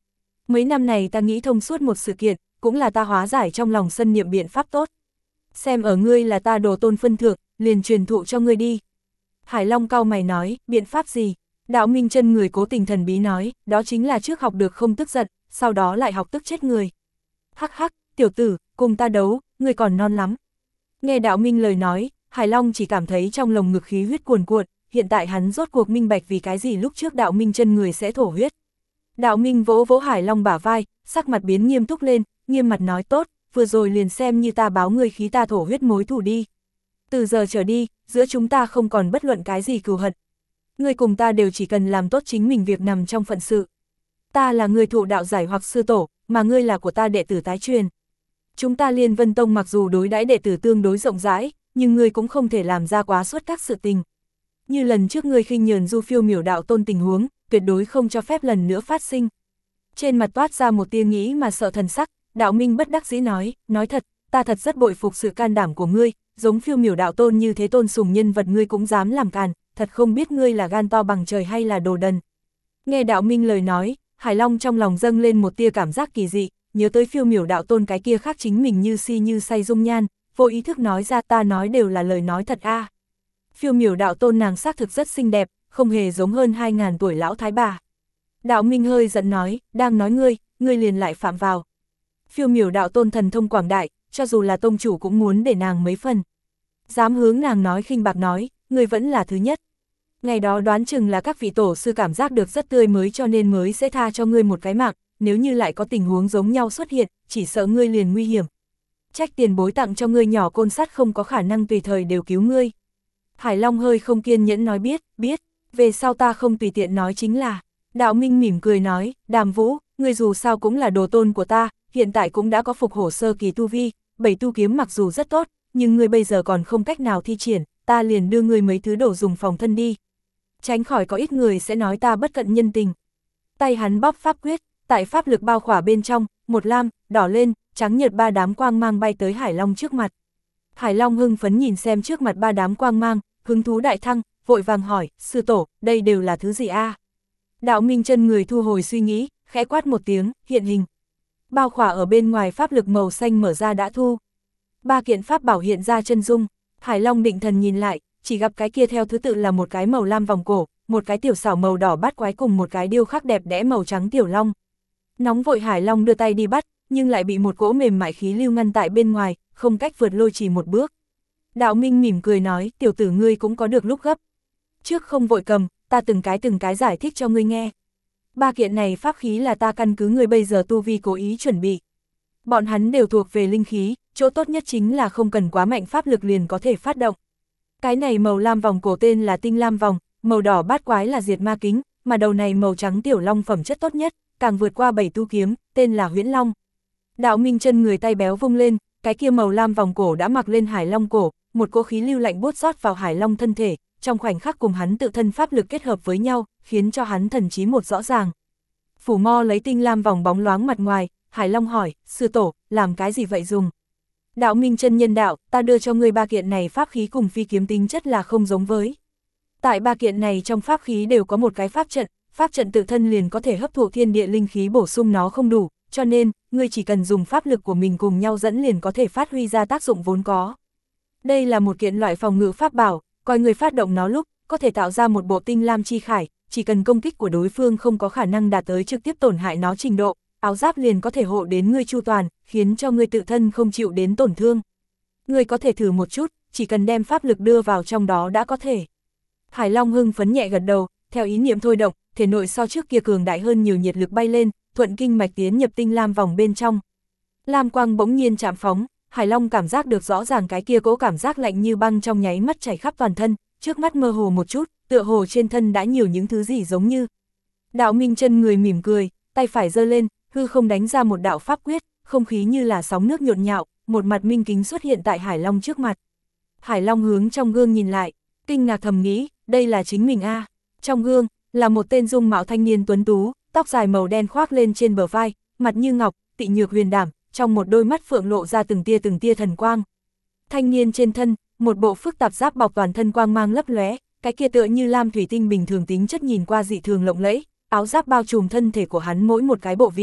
[SPEAKER 1] Mấy năm này ta nghĩ thông suốt một sự kiện, cũng là ta hóa giải trong lòng sân niệm biện pháp tốt. Xem ở ngươi là ta đồ tôn phân thượng, liền truyền thụ cho ngươi đi. Hải Long cau mày nói, biện pháp gì? Đạo Minh Chân người cố tình thần bí nói, đó chính là trước học được không tức giận, sau đó lại học tức chết người. Hắc hắc, tiểu tử, cùng ta đấu, ngươi còn non lắm. Nghe Đạo Minh lời nói, Hải Long chỉ cảm thấy trong lồng ngực khí huyết cuồn cuộn, hiện tại hắn rốt cuộc minh bạch vì cái gì lúc trước Đạo Minh Chân người sẽ thổ huyết. Đạo Minh vỗ vỗ Hải Long bả vai, sắc mặt biến nghiêm túc lên, nghiêm mặt nói tốt, vừa rồi liền xem như ta báo ngươi khí ta thổ huyết mối thù đi. Từ giờ trở đi, giữa chúng ta không còn bất luận cái gì cừu hận. Ngươi cùng ta đều chỉ cần làm tốt chính mình việc nằm trong phận sự. Ta là người thụ đạo giải hoặc sư tổ, mà ngươi là của ta đệ tử tái truyền. Chúng ta Liên Vân Tông mặc dù đối đãi đệ tử tương đối rộng rãi, nhưng ngươi cũng không thể làm ra quá suốt các sự tình. Như lần trước ngươi khinh nhờn Du Phiêu Miểu đạo tôn tình huống, tuyệt đối không cho phép lần nữa phát sinh. Trên mặt toát ra một tia nghĩ mà sợ thần sắc, Đạo Minh bất đắc dĩ nói thật, ta thật rất bội phục sự can đảm của ngươi, giống Phiêu Miểu đạo tôn như thế tôn sùng nhân vật ngươi cũng dám làm càn, thật không biết ngươi là gan to bằng trời hay là đồ đần. Nghe Đạo Minh lời nói, Hải Long trong lòng dâng lên một tia cảm giác kỳ dị, nhớ tới Phiêu Miểu đạo tôn cái kia khác chính mình như si như say dung nhan, vô ý thức nói ra ta nói đều là lời nói thật a. Phiêu Miểu đạo tôn nàng xác thực rất xinh đẹp, không hề giống hơn 2000 tuổi lão thái bà. Đạo Minh hơi giận nói, đang nói ngươi liền lại phạm vào. Phiêu Miểu đạo tôn thần thông quảng đại, cho dù là tông chủ cũng muốn để nàng mấy phần. Dám hướng nàng nói khinh bạc nói, ngươi vẫn là thứ nhất. Ngày đó đoán chừng là các vị tổ sư cảm giác được rất tươi mới cho nên mới sẽ tha cho ngươi một cái mạng, nếu như lại có tình huống giống nhau xuất hiện, chỉ sợ ngươi liền nguy hiểm. Trách tiền bối tặng cho ngươi nhỏ côn sắt không có khả năng tùy thời đều cứu ngươi. Hải Long hơi không kiên nhẫn nói biết, về sau ta không tùy tiện nói chính là. Đạo Minh mỉm cười nói, Đàm Vũ, ngươi dù sao cũng là đồ tôn của ta, hiện tại cũng đã có phục hổ sơ kỳ tu vi, 7 tu kiếm mặc dù rất tốt, nhưng ngươi bây giờ còn không cách nào thi triển, ta liền đưa ngươi mấy thứ đồ dùng phòng thân đi. Tránh khỏi có ít người sẽ nói ta bất cận nhân tình. Tay hắn bóp pháp quyết, tại pháp lực bao khỏa bên trong, một lam, đỏ lên, trắng nhợt ba đám quang mang bay tới Hải Long trước mặt. Hải Long hưng phấn nhìn xem trước mặt ba đám quang mang, hứng thú đại thăng, vội vàng hỏi, sư tổ, đây đều là thứ gì a? Đạo Minh Chân người thu hồi suy nghĩ, khẽ quát một tiếng, hiện hình. Bao khỏa ở bên ngoài pháp lực màu xanh mở ra đã thu. Ba kiện pháp bảo hiện ra chân dung, Hải Long định thần nhìn lại, chỉ gặp cái kia theo thứ tự là một cái màu lam vòng cổ, một cái tiểu xảo màu đỏ bát quái cùng một cái điêu khắc đẹp đẽ màu trắng tiểu long. Nóng vội Hải Long đưa tay đi bắt, nhưng lại bị một cỗ mềm mại khí lưu ngăn tại bên ngoài, không cách vượt lôi chỉ một bước. Đạo Minh mỉm cười nói, tiểu tử ngươi cũng có được lúc gấp. Trước không vội cầm, ta từng cái giải thích cho ngươi nghe. Ba kiện này pháp khí là ta căn cứ ngươi bây giờ tu vi cố ý chuẩn bị. Bọn hắn đều thuộc về linh khí, chỗ tốt nhất chính là không cần quá mạnh pháp lực liền có thể phát động. Cái này màu lam vòng cổ tên là tinh lam vòng, màu đỏ bát quái là diệt ma kính, mà đầu này màu trắng tiểu long phẩm chất tốt nhất, càng vượt qua 7 tu kiếm, tên là Huyễn Long. Đạo Minh Chân người tay béo vung lên, cái kia màu lam vòng cổ đã mặc lên Hải Long cổ, một cỗ khí lưu lạnh buốt rót vào Hải Long thân thể, trong khoảnh khắc cùng hắn tự thân pháp lực kết hợp với nhau, khiến cho hắn thần trí một rõ ràng. Phủ Mo lấy tinh lam vòng bóng loáng mặt ngoài, Hải Long hỏi, sư tổ, làm cái gì vậy dùng? Đạo Minh Chân nhân đạo, ta đưa cho ngươi ba kiện này pháp khí cùng phi kiếm tính chất là không giống với. Tại ba kiện này trong pháp khí đều có một cái pháp trận tự thân liền có thể hấp thụ thiên địa linh khí bổ sung nó không đủ, cho nên, ngươi chỉ cần dùng pháp lực của mình cùng nhau dẫn liền có thể phát huy ra tác dụng vốn có. Đây là một kiện loại phòng ngự pháp bảo, coi người phát động nó lúc, có thể tạo ra một bộ tinh lam chi khải, chỉ cần công kích của đối phương không có khả năng đạt tới trực tiếp tổn hại nó trình độ, áo giáp liền có thể hộ đến ngươi chu toàn, khiến cho ngươi tự thân không chịu đến tổn thương. Ngươi có thể thử một chút, chỉ cần đem pháp lực đưa vào trong đó đã có thể. Hải Long hưng phấn nhẹ gật đầu, theo ý niệm thôi động, thể nội so trước kia cường đại hơn nhiều nhiệt lực bay lên, thuận kinh mạch tiến nhập tinh lam vòng bên trong. Lam quang bỗng nhiên chạm phóng, Hải Long cảm giác được rõ ràng cái kia cỗ cảm giác lạnh như băng trong nháy mắt chảy khắp toàn thân, trước mắt mơ hồ một chút, tựa hồ trên thân đã nhiều những thứ gì giống như. Đạo Minh Chân người mỉm cười, tay phải giơ lên, hư không đánh ra một đạo pháp quyết, không khí như là sóng nước nhộn nhạo, một mặt minh kính xuất hiện tại Hải Long trước mặt. Hải Long hướng trong gương nhìn lại, kinh ngạc thầm nghĩ, đây là chính mình a. Trong gương, là một tên dung mạo thanh niên tuấn tú, tóc dài màu đen khoác lên trên bờ vai, mặt như ngọc, tị nhược huyền đảm, trong một đôi mắt phượng lộ ra từng tia thần quang. Thanh niên trên thân, một bộ phức tạp giáp bọc toàn thân quang mang lấp lóe, cái kia tựa như lam thủy tinh bình thường tính chất nhìn qua dị thường lộng lẫy, áo giáp bao trùm thân thể của hắn mỗi một cái bộ vị,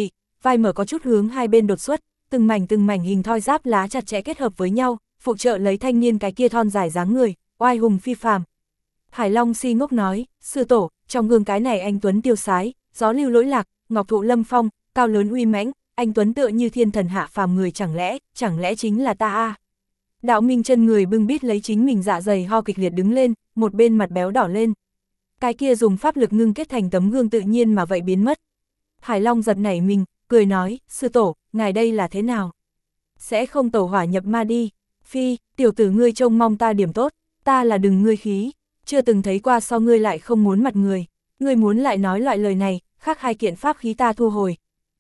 [SPEAKER 1] vai mở có chút hướng hai bên đột xuất, từng mảnh hình thoi giáp lá chặt chẽ kết hợp với nhau, phụ trợ lấy thanh niên cái kia thon dài dáng người, oai hùng phi phàm. Hải Long si ngốc nói, sư tổ, trong gương cái này anh tuấn tiêu sái, gió lưu lỗi lạc, ngọc thụ lâm phong, cao lớn uy mãnh, anh tuấn tựa như thiên thần hạ phàm người, chẳng lẽ chính là ta a? Đạo Minh chân người bưng bít lấy chính mình dạ dày ho kịch liệt đứng lên, một bên mặt béo đỏ lên. Cái kia dùng pháp lực ngưng kết thành tấm gương tự nhiên mà vậy biến mất. Hải Long giật nảy mình, cười nói, sư tổ, ngài đây là thế nào? Sẽ không tẩu hỏa nhập ma đi. Phi, tiểu tử ngươi trông mong ta điểm tốt, ta là đừng ngươi khí, chưa từng thấy qua so ngươi lại không muốn mặt người. Ngươi muốn lại nói loại lời này, khác hai kiện pháp khí ta thu hồi.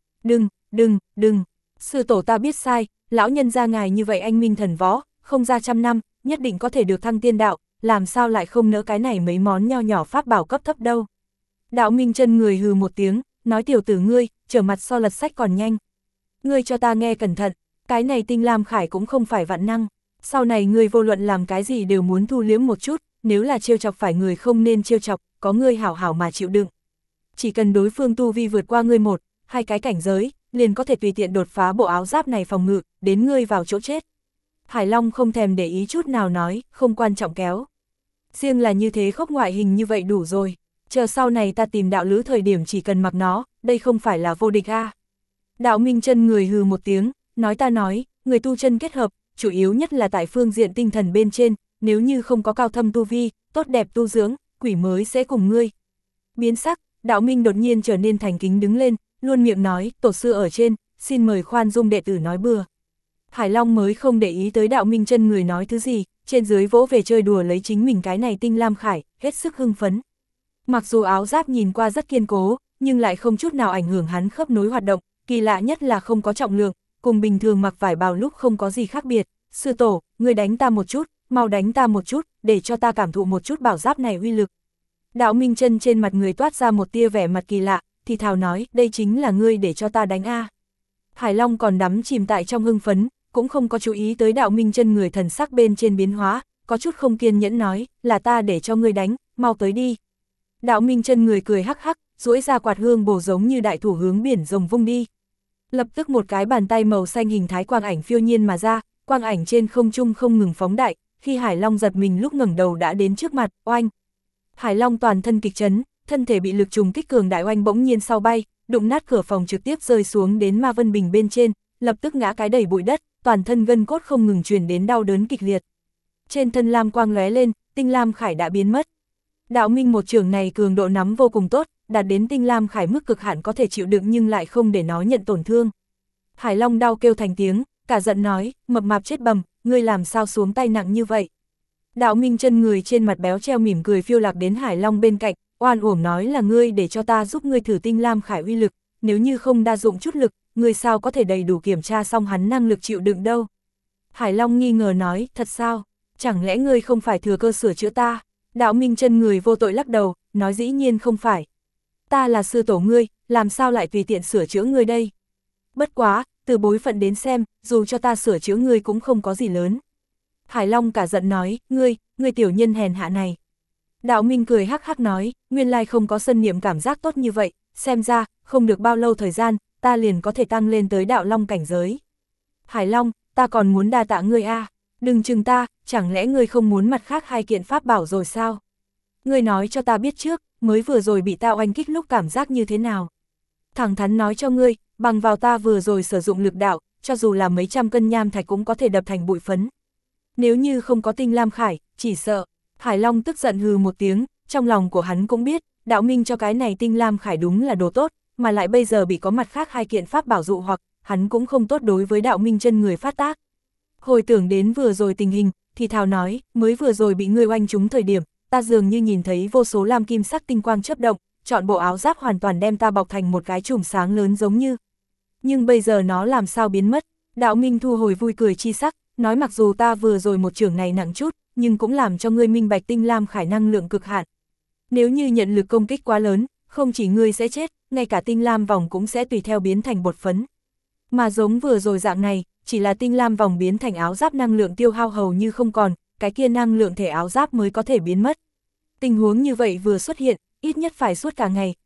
[SPEAKER 1] Đừng, sư tổ ta biết sai, lão nhân gia ngài như vậy anh minh thần võ, không ra 100 năm, nhất định có thể được thăng tiên đạo, làm sao lại không nỡ cái này mấy món nho nhỏ pháp bảo cấp thấp đâu. Đạo Minh chân người hừ một tiếng, nói tiểu tử ngươi, trở mặt so lật sách còn nhanh. Ngươi cho ta nghe cẩn thận, cái này Tinh Lam Khải cũng không phải vạn năng, sau này ngươi vô luận làm cái gì đều muốn thu liếm một chút, nếu là trêu chọc phải người không nên trêu chọc, có ngươi hảo hảo mà chịu đựng. Chỉ cần đối phương tu vi vượt qua ngươi 1-2 cái cảnh giới, liền có thể tùy tiện đột phá bộ áo giáp này phòng ngự, đến ngươi vào chỗ chết. Hải Long không thèm để ý chút nào nói, không quan trọng kéo. Riêng là như thế khốc ngoại hình như vậy đủ rồi, chờ sau này ta tìm đạo lữ thời điểm chỉ cần mặc nó, đây không phải là vô địch a. Đạo Minh chân người hừ một tiếng, nói, người tu chân kết hợp, chủ yếu nhất là tại phương diện tinh thần bên trên, nếu như không có cao thâm tu vi, tốt đẹp tu dưỡng, quỷ mới sẽ cùng ngươi. Biến sắc, Đạo Minh đột nhiên trở nên thành kính đứng lên, luôn miệng nói, tổ sư ở trên, xin mời khoan dung đệ tử nói bừa. Hải Long mới không để ý tới Đạo Minh chân người nói thứ gì, trên dưới vỗ về chơi đùa lấy chính mình cái này Tinh Lam Khải, hết sức hưng phấn. Mặc dù áo giáp nhìn qua rất kiên cố, nhưng lại không chút nào ảnh hưởng hắn khớp nối hoạt động, kỳ lạ nhất là không có trọng lượng, cùng bình thường mặc vải bào lúc không có gì khác biệt. Sư tổ, người đánh ta một chút, mau đánh ta một chút, để cho ta cảm thụ một chút bảo giáp này uy lực. Đạo Minh chân trên mặt người toát ra một tia vẻ mặt kỳ lạ, thì thào nói, đây chính là ngươi để cho ta đánh a. Hải Long còn đắm chìm tại trong hưng phấn, cũng không có chú ý tới Đạo Minh chân người thần sắc bên trên biến hóa, có chút không kiên nhẫn nói, là ta để cho ngươi đánh, mau tới đi. Đạo Minh chân người cười hắc hắc, duỗi ra quạt hương bổ giống như đại thủ hướng biển rồng vung đi. Lập tức một cái bàn tay màu xanh hình thái quang ảnh phiêu nhiên mà ra, quang ảnh trên không trung không ngừng phóng đại, khi Hải Long giật mình lúc ngẩng đầu đã đến trước mặt, oanh. Hải Long toàn thân kịch chấn, thân thể bị lực trùng kích cường đại oanh bỗng nhiên sau bay, đụng nát cửa phòng trực tiếp rơi xuống đến Ma Vân Bình bên trên, lập tức ngã cái đầy bụi đất, toàn thân gân cốt không ngừng truyền đến đau đớn kịch liệt. Trên thân lam quang lóe lên, Tinh Lam Khải đã biến mất. Đạo Minh một trường này cường độ nắm vô cùng tốt, đạt đến Tinh Lam Khải mức cực hạn có thể chịu đựng nhưng lại không để nó nhận tổn thương. Hải Long đau kêu thành tiếng, cả giận nói, mập mạp chết bầm, ngươi làm sao xuống tay nặng như vậy. Đạo Minh chân người trên mặt béo treo mỉm cười phiêu lạc đến Hải Long bên cạnh, oan uổng nói là ngươi để cho ta giúp ngươi thử Tinh Lam Khải uy lực, nếu như không đa dụng chút lực, ngươi sao có thể đầy đủ kiểm tra xong hắn năng lực chịu đựng đâu. Hải Long nghi ngờ nói, thật sao, chẳng lẽ ngươi không phải thừa cơ sửa chữa ta? Đạo Minh chân người vô tội lắc đầu, nói dĩ nhiên không phải. Ta là sư tổ ngươi, làm sao lại tùy tiện sửa chữa ngươi đây? Bất quá, từ bối phận đến xem, dù cho ta sửa chữa ngươi cũng không có gì lớn. Hải Long cả giận nói, ngươi tiểu nhân hèn hạ này. Đạo Minh cười hắc hắc nói, nguyên lai không có sân niệm cảm giác tốt như vậy, xem ra, không được bao lâu thời gian, ta liền có thể tăng lên tới đạo long cảnh giới. Hải Long, ta còn muốn đa tạ ngươi a, đừng chừng ta, chẳng lẽ ngươi không muốn mặt khác hai kiện pháp bảo rồi sao? Ngươi nói cho ta biết trước, mới vừa rồi bị ta oanh kích lúc cảm giác như thế nào? Thẳng thắn nói cho ngươi, bằng vào ta vừa rồi sử dụng lực đạo, cho dù là mấy trăm cân nham thạch cũng có thể đập thành bụi phấn. Nếu như không có Tinh Lam Khải, chỉ sợ. Hải Long tức giận hừ một tiếng, trong lòng của hắn cũng biết, Đạo Minh cho cái này Tinh Lam Khải đúng là đồ tốt, mà lại bây giờ bị có mặt khác hai kiện pháp bảo dụ hoặc, hắn cũng không tốt đối với Đạo Minh chân người phát tác. Hồi tưởng đến vừa rồi tình hình, thì thào nói, mới vừa rồi bị ngươi oanh trúng thời điểm, ta dường như nhìn thấy vô số lam kim sắc tinh quang chớp động, chọn bộ áo giáp hoàn toàn đem ta bọc thành một cái chùm sáng lớn giống như. Nhưng bây giờ nó làm sao biến mất? Đạo Minh thu hồi vui cười chi sắc, nói mặc dù ta vừa rồi một trường này nặng chút, nhưng cũng làm cho ngươi minh bạch Tinh Lam Khải năng lượng cực hạn. Nếu như nhận lực công kích quá lớn, không chỉ ngươi sẽ chết, ngay cả Tinh Lam vòng cũng sẽ tùy theo biến thành bột phấn. Mà giống vừa rồi dạng này, chỉ là Tinh Lam vòng biến thành áo giáp năng lượng tiêu hao hầu như không còn, cái kia năng lượng thể áo giáp mới có thể biến mất. Tình huống như vậy vừa xuất hiện, ít nhất phải suốt cả ngày,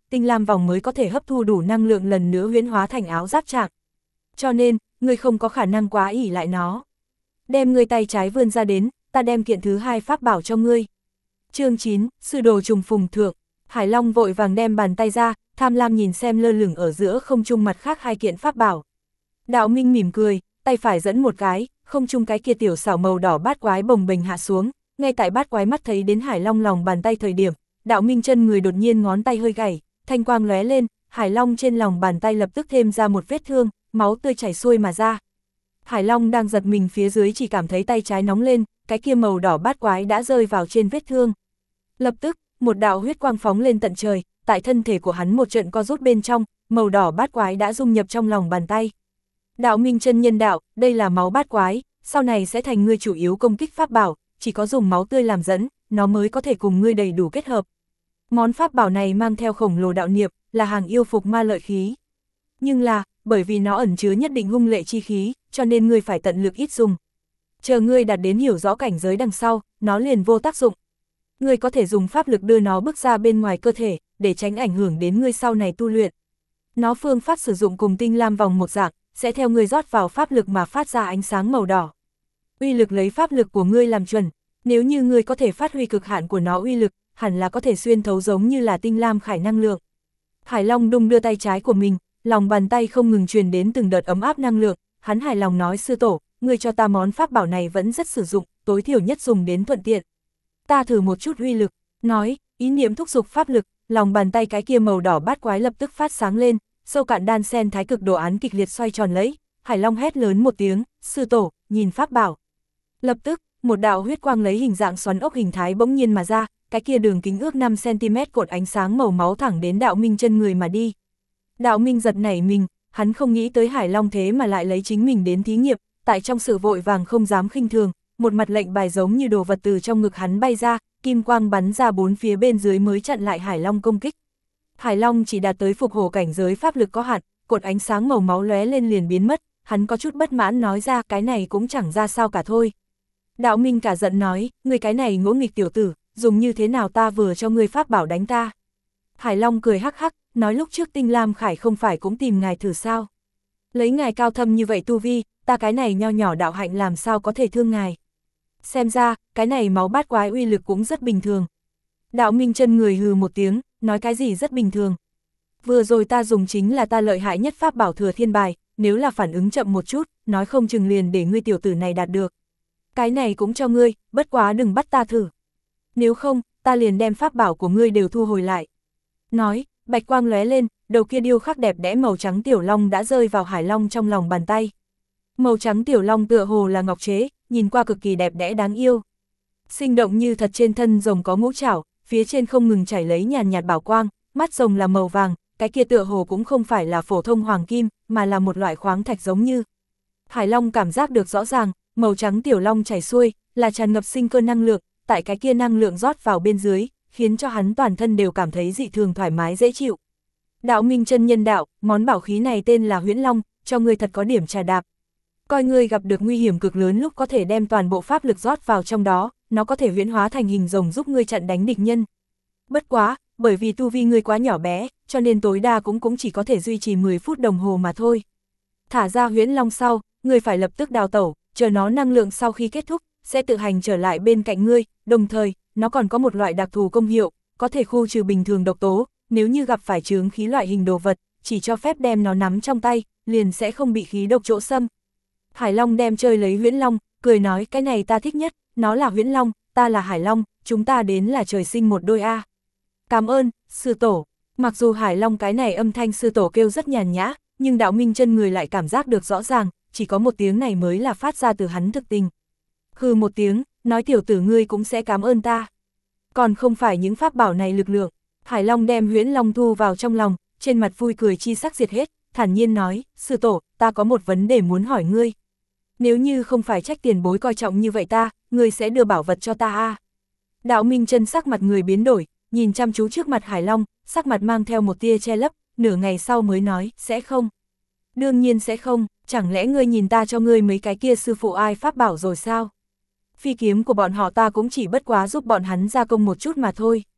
[SPEAKER 1] tinh lam vòng mới có thể hấp thu đủ năng lượng lần nữa huyễn hóa thành áo giáp trạng. Cho nên, ngươi không có khả năng quá ỷ lại nó. Đem ngươi tay trái vươn ra đến, ta đem kiện thứ hai pháp bảo cho ngươi. Chương 9, sư đồ trùng phùng thượng. Hải Long vội vàng đem bàn tay ra, tham lam nhìn xem lơ lửng ở giữa không trung mặt khác hai kiện pháp bảo. Đạo Minh mỉm cười, tay phải dẫn một cái, không trung cái kia tiểu xảo màu đỏ bát quái bồng bềnh hạ xuống, ngay tại bát quái mắt thấy đến Hải Long lòng bàn tay thời điểm, Đạo Minh chân người đột nhiên ngón tay hơi gảy, thanh quang lóe lên, Hải Long trên lòng bàn tay lập tức thêm ra một vết thương, máu tươi chảy xuôi mà ra. Hải Long đang giật mình phía dưới chỉ cảm thấy tay trái nóng lên, cái kia màu đỏ bát quái đã rơi vào trên vết thương. Lập tức, một đạo huyết quang phóng lên tận trời, tại thân thể của hắn một trận co rút bên trong, màu đỏ bát quái đã dung nhập trong lòng bàn tay. Đạo Minh chân nhân đạo, đây là máu bát quái, sau này sẽ thành ngươi chủ yếu công kích pháp bảo, chỉ có dùng máu tươi làm dẫn, nó mới có thể cùng ngươi đầy đủ kết hợp. Món pháp bảo này mang theo khổng lồ đạo niệm, là hàng yêu phục ma lợi khí. Nhưng là, bởi vì nó ẩn chứa nhất định hung lệ chi khí, cho nên ngươi phải tận lực ít dùng. Chờ ngươi đạt đến hiểu rõ cảnh giới đằng sau, nó liền vô tác dụng. Ngươi có thể dùng pháp lực đưa nó bước ra bên ngoài cơ thể, để tránh ảnh hưởng đến ngươi sau này tu luyện. Nó phương pháp sử dụng cùng tinh lam vòng một dạng, sẽ theo ngươi rót vào pháp lực mà phát ra ánh sáng màu đỏ. Uy lực lấy pháp lực của ngươi làm chuẩn, nếu như ngươi có thể phát huy cực hạn của nó uy lực, hẳn là có thể xuyên thấu giống như là tinh lam khải năng lượng. Hải Long đung đưa tay trái của mình, lòng bàn tay không ngừng truyền đến từng đợt ấm áp năng lượng, hắn hài lòng nói sư tổ, ngươi cho ta món pháp bảo này vẫn rất sử dụng, tối thiểu nhất dùng đến thuận tiện. Ta thử một chút uy lực, nói, ý niệm thúc giục pháp lực, lòng bàn tay cái kia màu đỏ bát quái lập tức phát sáng lên, sâu cạn đan sen thái cực đồ án kịch liệt xoay tròn lấy, Hải Long hét lớn một tiếng, sư tổ, nhìn pháp bảo. Lập tức, một đạo huyết quang lấy hình dạng xoắn ốc hình thái bỗng nhiên mà ra, cái kia đường kính ước 5 cm cột ánh sáng màu máu thẳng đến Đạo Minh chân người mà đi. Đạo Minh giật nảy mình, hắn không nghĩ tới Hải Long thế mà lại lấy chính mình đến thí nghiệm, tại trong sự vội vàng không dám khinh thường, một mặt lệnh bài giống như đồ vật từ trong ngực hắn bay ra, kim quang bắn ra bốn phía bên dưới mới chặn lại Hải Long công kích. Hải Long chỉ đạt tới phục hổ cảnh giới pháp lực có hạn, cột ánh sáng màu máu lóe lên liền biến mất, hắn có chút bất mãn nói ra cái này cũng chẳng ra sao cả thôi. Đạo Minh cả giận nói, ngươi cái này ngỗ nghịch tiểu tử, dùng như thế nào ta vừa cho ngươi pháp bảo đánh ta. Hải Long cười hắc hắc, nói lúc trước Tinh Lam Khải không phải cũng tìm ngài thử sao. Lấy ngài cao thâm như vậy tu vi, ta cái này nho nhỏ đạo hạnh làm sao có thể thương ngài. Xem ra, cái này máu bát quái uy lực cũng rất bình thường. Đạo Minh chân người hừ một tiếng, nói cái gì rất bình thường. Vừa rồi ta dùng chính là ta lợi hại nhất pháp bảo Thừa Thiên Bài, nếu là phản ứng chậm một chút, nói không chừng liền để ngươi tiểu tử này đạt được. Cái này cũng cho ngươi, bất quá đừng bắt ta thử. Nếu không, ta liền đem pháp bảo của ngươi đều thu hồi lại. Nói, bạch quang lóe lên, đầu kia điêu khắc đẹp đẽ màu trắng tiểu long đã rơi vào Hải Long trong lòng bàn tay. Màu trắng tiểu long tựa hồ là ngọc chế, nhìn qua cực kỳ đẹp đẽ đáng yêu. Sinh động như thật, trên thân rồng có ngũ trảo, phía trên không ngừng chảy lấy nhàn nhạt bảo quang, mắt rồng là màu vàng, cái kia tựa hồ cũng không phải là phổ thông hoàng kim, mà là một loại khoáng thạch giống như. Hải Long cảm giác được rõ ràng, màu trắng tiểu long chảy xuôi, là tràn ngập sinh cơ năng lượng, tại cái kia năng lượng rót vào bên dưới, khiến cho hắn toàn thân đều cảm thấy dị thường thoải mái dễ chịu. Đạo Minh chân nhân đạo, món bảo khí này tên là Huyễn Long, cho ngươi thật có điểm trà đạp. Coi ngươi gặp được nguy hiểm cực lớn lúc có thể đem toàn bộ pháp lực rót vào trong đó, nó có thể huyễn hóa thành hình rồng giúp ngươi chặn đánh địch nhân. Bất quá, bởi vì tu vi ngươi quá nhỏ bé, cho nên tối đa cũng chỉ có thể duy trì 10 phút đồng hồ mà thôi. Thả ra Huyễn Long sau, ngươi phải lập tức đào tẩu, chờ nó năng lượng sau khi kết thúc, sẽ tự hành trở lại bên cạnh ngươi, đồng thời, nó còn có một loại đặc thù công hiệu, có thể khu trừ bình thường độc tố, nếu như gặp phải chướng khí loại hình đồ vật, chỉ cho phép đem nó nắm trong tay, liền sẽ không bị khí độc chỗ xâm. Hải Long đem chơi lấy Huyễn Long, cười nói cái này ta thích nhất, nó là Huyễn Long, ta là Hải Long, chúng ta đến là trời sinh một đôi a. Cảm ơn, sư tổ. Mặc dù Hải Long cái này âm thanh sư tổ kêu rất nhàn nhã, nhưng Đạo Minh chân người lại cảm giác được rõ ràng, chỉ có một tiếng này mới là phát ra từ hắn thực tình. Hừ một tiếng, nói tiểu tử ngươi cũng sẽ cảm ơn ta. Còn không phải những pháp bảo này lực lượng. Hải Long đem Huyễn Long thu vào trong lòng, trên mặt vui cười chi sắc diệt hết, thản nhiên nói, sư tổ, ta có một vấn đề muốn hỏi ngươi. Nếu như không phải trách tiền bối coi trọng như vậy ta, ngươi sẽ đưa bảo vật cho ta a. Đạo Minh chân sắc mặt người biến đổi, nhìn chăm chú trước mặt Hải Long, sắc mặt mang theo một tia che lấp, nửa ngày sau mới nói, sẽ không. Đương nhiên sẽ không, chẳng lẽ ngươi nhìn ta cho ngươi mấy cái kia sư phụ ai pháp bảo rồi sao? Phi kiếm của bọn họ ta cũng chỉ bất quá giúp bọn hắn gia công một chút mà thôi.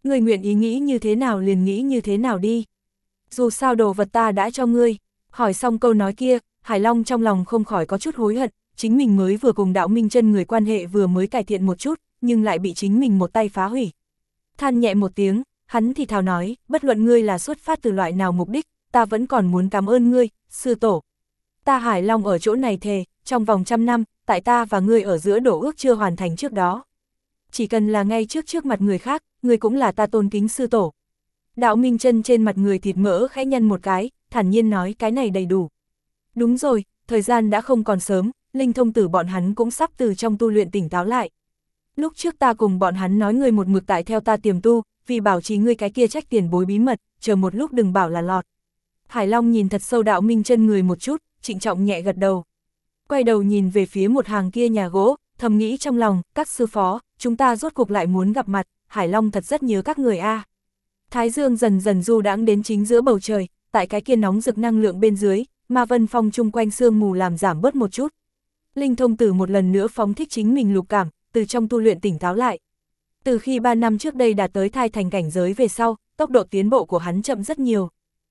[SPEAKER 1] Ngươi nguyện ý nghĩ như thế nào liền nghĩ như thế nào đi. Dù sao đồ vật ta đã cho ngươi. Hỏi xong câu nói kia, Hải Long trong lòng không khỏi có chút hối hận, chính mình mới vừa cùng Đạo Minh Chân người quan hệ vừa mới cải thiện một chút, nhưng lại bị chính mình một tay phá hủy. Than nhẹ một tiếng, hắn thì thào nói, bất luận ngươi là xuất phát từ loại nào mục đích, ta vẫn còn muốn cảm ơn ngươi, sư tổ. Ta Hải Long ở chỗ này thề, trong vòng 100 năm, tại ta và ngươi ở giữa đổ ước chưa hoàn thành trước đó. Chỉ cần là ngay trước mặt người khác, ngươi cũng là ta tôn kính sư tổ. Đạo Minh Chân trên mặt người thịt mỡ khẽ nhăn một cái, thản nhiên nói cái này đầy đủ. Đúng rồi, thời gian đã không còn sớm, Linh Thông Tử bọn hắn cũng sắp từ trong tu luyện tỉnh táo lại. Lúc trước ta cùng bọn hắn nói ngươi một mực tại theo ta tiềm tu, vì bảo trì ngươi cái kia trách tiền bối bí mật, chờ một lúc đừng bảo là lọt. Hải Long nhìn thật sâu Đạo Minh Chân người một chút, trịnh trọng nhẹ gật đầu. Quay đầu nhìn về phía một hàng kia nhà gỗ, thầm nghĩ trong lòng, các sư phó, chúng ta rốt cuộc lại muốn gặp mặt, Hải Long thật rất nhớ các người a. Thái dương dần dần du đãng đến chính giữa bầu trời, tại cái kia nóng rực năng lượng bên dưới, Ma Vân Phong chung quanh sương mù làm giảm bớt một chút. Linh Thông Tử một lần nữa phóng thích chính mình lục cảm, từ trong tu luyện tỉnh táo lại. Từ khi 3 năm trước đây đạt tới thai thành cảnh giới về sau, tốc độ tiến bộ của hắn chậm rất nhiều.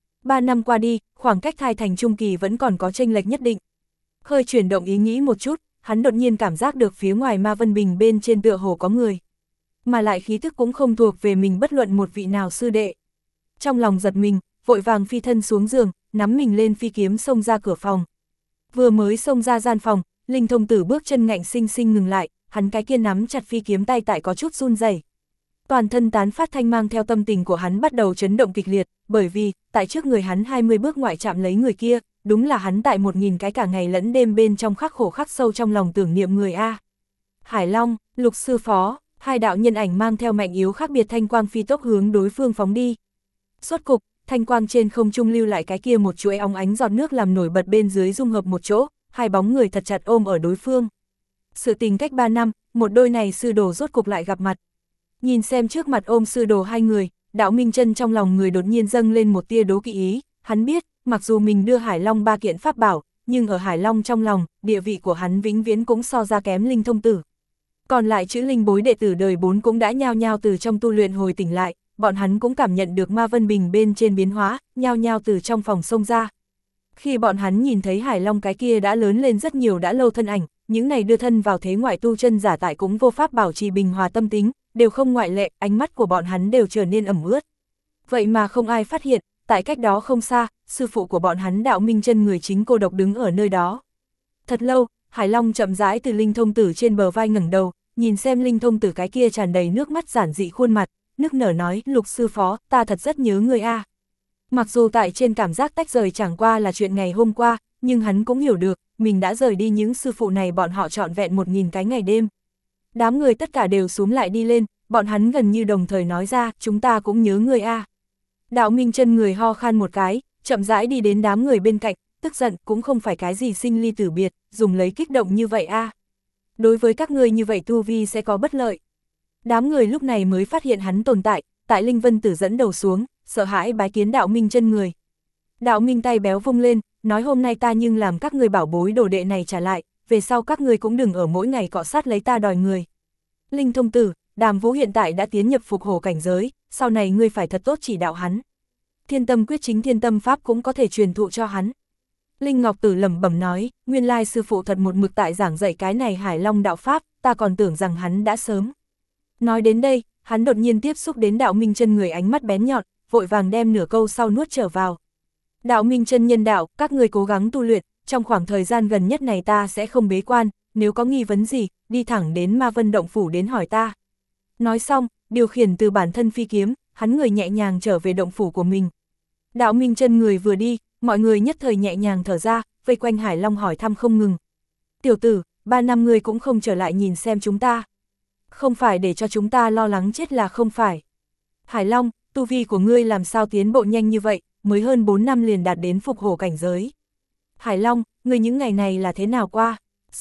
[SPEAKER 1] 3 năm qua đi, khoảng cách thai thành trung kỳ vẫn còn có chênh lệch nhất định. Hơi chuyển động ý nghĩ một chút, hắn đột nhiên cảm giác được phía ngoài Ma Vân Bình bên trên tựa hồ có người. Mà lại khí thức cũng không thuộc về mình bất luận một vị nào sư đệ. Trong lòng giật mình, vội vàng phi thân xuống giường, nắm mình lên phi kiếm xông ra cửa phòng. Vừa mới xông ra gian phòng, Linh Thông Tử bước chân ngạnh sinh sinh ngừng lại, hắn cái kia nắm chặt phi kiếm tay tại có chút run rẩy. Toàn thân tán phát thanh mang theo tâm tình của hắn bắt đầu chấn động kịch liệt, bởi vì, tại trước người hắn 20 bước ngoại chạm lấy người kia, đúng là hắn tại 1000 cái cả ngày lẫn đêm bên trong khắc khổ khắc sâu trong lòng tưởng niệm người A. Hải Long, Lục sư phó, hai đạo nhân ảnh mang theo mạnh yếu khác biệt thanh quang phi tốc hướng đối phương phóng đi. Suốt cục, thanh quang trên không trung lưu lại cái kia một chuỗi óng ánh giọt nước làm nổi bật bên dưới dung hợp một chỗ, hai bóng người thật chặt ôm ở đối phương. Sự tình cách 3 năm, một đôi này sư đồ rốt cục lại gặp mặt. Nhìn xem trước mặt ôm sư đồ hai người, Đạo Minh Chân trong lòng người đột nhiên dâng lên một tia đố kỵ ý, hắn biết, mặc dù mình đưa Hải Long 3 kiện pháp bảo, nhưng ở Hải Long trong lòng, địa vị của hắn vĩnh viễn cũng so ra kém Linh Thông Tử. Còn lại chữ linh bối đệ tử đời 4 cũng đã nhao nhao từ trong tu luyện hồi tỉnh lại, bọn hắn cũng cảm nhận được Ma Vân Bình bên trên biến hóa, nhao nhao từ trong phòng xông ra. Khi bọn hắn nhìn thấy Hải Long cái kia đã lớn lên rất nhiều đã lâu thân ảnh, những này đưa thân vào thế ngoại tu chân giả tại cũng vô pháp bảo trì bình hòa tâm tính, đều không ngoại lệ, ánh mắt của bọn hắn đều trở nên ẩm ướt. Vậy mà không ai phát hiện, tại cách đó không xa, sư phụ của bọn hắn Đạo Minh Chân người chính cô độc đứng ở nơi đó. Thật lâu, Hải Long chậm rãi từ Linh Thông Tử trên bờ vai ngẩng đầu, nhìn xem Linh Thông Tử cái kia tràn đầy nước mắt giản dị khuôn mặt, nức nở nói, Lục sư phó, ta thật rất nhớ người a. Mặc dù tại trên cảm giác tách rời chẳng qua là chuyện ngày hôm qua, nhưng hắn cũng hiểu được, mình đã rời đi những sư phụ này bọn họ trọn vẹn 1000 cái ngày đêm. Đám người tất cả đều xúm lại đi lên, bọn hắn gần như đồng thời nói ra, chúng ta cũng nhớ người a. Đạo Minh Chân người ho khan một cái, chậm rãi đi đến đám người bên cạnh, tức giận cũng không phải cái gì sinh ly tử biệt, dùng lấy kích động như vậy a. Đối với các ngươi như vậy tu vi sẽ có bất lợi. Đám người lúc này mới phát hiện hắn tồn tại, tại Linh Vân Tử dẫn đầu xuống, sợ hãi bái kiến Đạo Minh Chân người. Đạo Minh tay béo vung lên, nói hôm nay ta nhưng làm các ngươi bảo bối đồ đệ này trả lại, về sau các ngươi cũng đừng ở mỗi ngày cọ sát lấy ta đòi người. Linh Thông Tử, Đàm Vũ hiện tại đã tiến nhập phục hổ cảnh giới, sau này ngươi phải thật tốt chỉ đạo hắn. Thiên Tâm quyết chính Thiên Tâm pháp cũng có thể truyền thụ cho hắn. Linh Ngọc Tử lẩm bẩm nói, nguyên lai sư phụ thật một mực tại giảng dạy cái này Hải Long đạo pháp, ta còn tưởng rằng hắn đã sớm. Nói đến đây, hắn đột nhiên tiếp xúc đến Đạo Minh Chân người ánh mắt bén nhọn, vội vàng đem nửa câu sau nuốt trở vào. Đạo Minh Chân nhân đạo, các người cố gắng tu luyện, trong khoảng thời gian gần nhất này ta sẽ không bế quan, nếu có nghi vấn gì, đi thẳng đến Ma Vân Động Phủ đến hỏi ta. Nói xong, điều khiển từ bản thân phi kiếm, hắn người nhẹ nhàng trở về động phủ của mình. Đạo Minh Chân người vừa đi, mọi người nhất thời nhẹ nhàng thở ra, vây quanh Hải Long hỏi thăm không ngừng. Tiểu tử, 3 năm người cũng không trở lại nhìn xem chúng ta. Không phải để cho chúng ta lo lắng chết là không phải. Hải Long, tu vi của ngươi làm sao tiến bộ nhanh như vậy, mới hơn 4 năm liền đạt đến phục hổ cảnh giới. Hải Long, ngươi những ngày này là thế nào qua?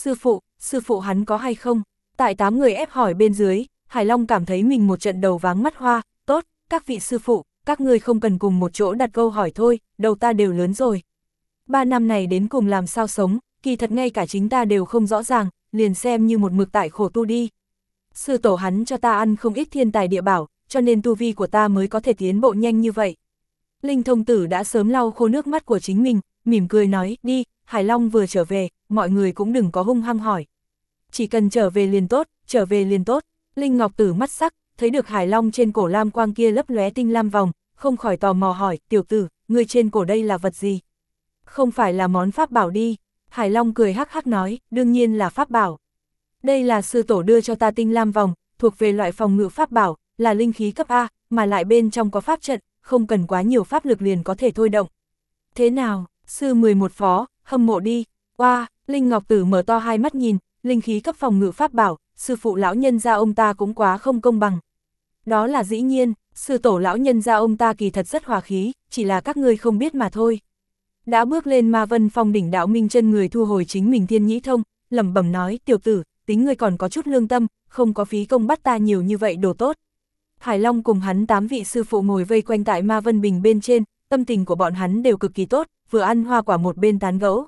[SPEAKER 1] Sư phụ hắn có hay không? Tại 8 người ép hỏi bên dưới, Hải Long cảm thấy mình một trận đầu váng mắt hoa, tốt, các vị sư phụ, các ngươi không cần cùng một chỗ đặt câu hỏi thôi, đầu ta đều lớn rồi. 3 năm này đến cùng làm sao sống, kỳ thật ngay cả chính ta đều không rõ ràng, liền xem như một mực tại khổ tu đi. Sư tổ hắn cho ta ăn không ít thiên tài địa bảo, cho nên tu vi của ta mới có thể tiến bộ nhanh như vậy. Linh thông tử đã sớm lau khô nước mắt của chính mình, mỉm cười nói, đi, Hải Long vừa trở về, mọi người cũng đừng có hung hăng hỏi. Chỉ cần trở về liền tốt, trở về liền tốt. Linh Ngọc Tử mắt sắc, thấy được Hải Long trên cổ lam quang kia lấp lóe tinh lam vòng, không khỏi tò mò hỏi, tiểu tử, ngươi trên cổ đây là vật gì? Không phải là món pháp bảo đi. Hải Long cười hắc hắc nói, đương nhiên là pháp bảo. Đây là sư tổ đưa cho ta tinh lam vòng, thuộc về loại phòng ngự pháp bảo, là linh khí cấp A, mà lại bên trong có pháp trận, không cần quá nhiều pháp lực liền có thể thôi động. Thế nào, sư 11 phó, hâm mộ đi. Oa, Linh Ngọc Tử mở to hai mắt nhìn, linh khí cấp phòng ngự pháp bảo, sư phụ lão nhân gia ông ta cũng quá không công bằng. Đó là dĩ nhiên, sư tổ lão nhân gia ông ta kỳ thật rất hòa khí, chỉ là các ngươi không biết mà thôi. Đã bước lên Ma Vân Phong đỉnh đạo minh chân người thu hồi chính mình thiên nhĩ thông, lẩm bẩm nói, tiểu tử, tính ngươi còn có chút lương tâm, không có phí công bắt ta nhiều như vậy đồ tốt. Hải Long cùng hắn 8 vị sư phụ ngồi vây quanh tại Ma Vân Bình bên trên, tâm tình của bọn hắn đều cực kỳ tốt, vừa ăn hoa quả một bên tán gẫu.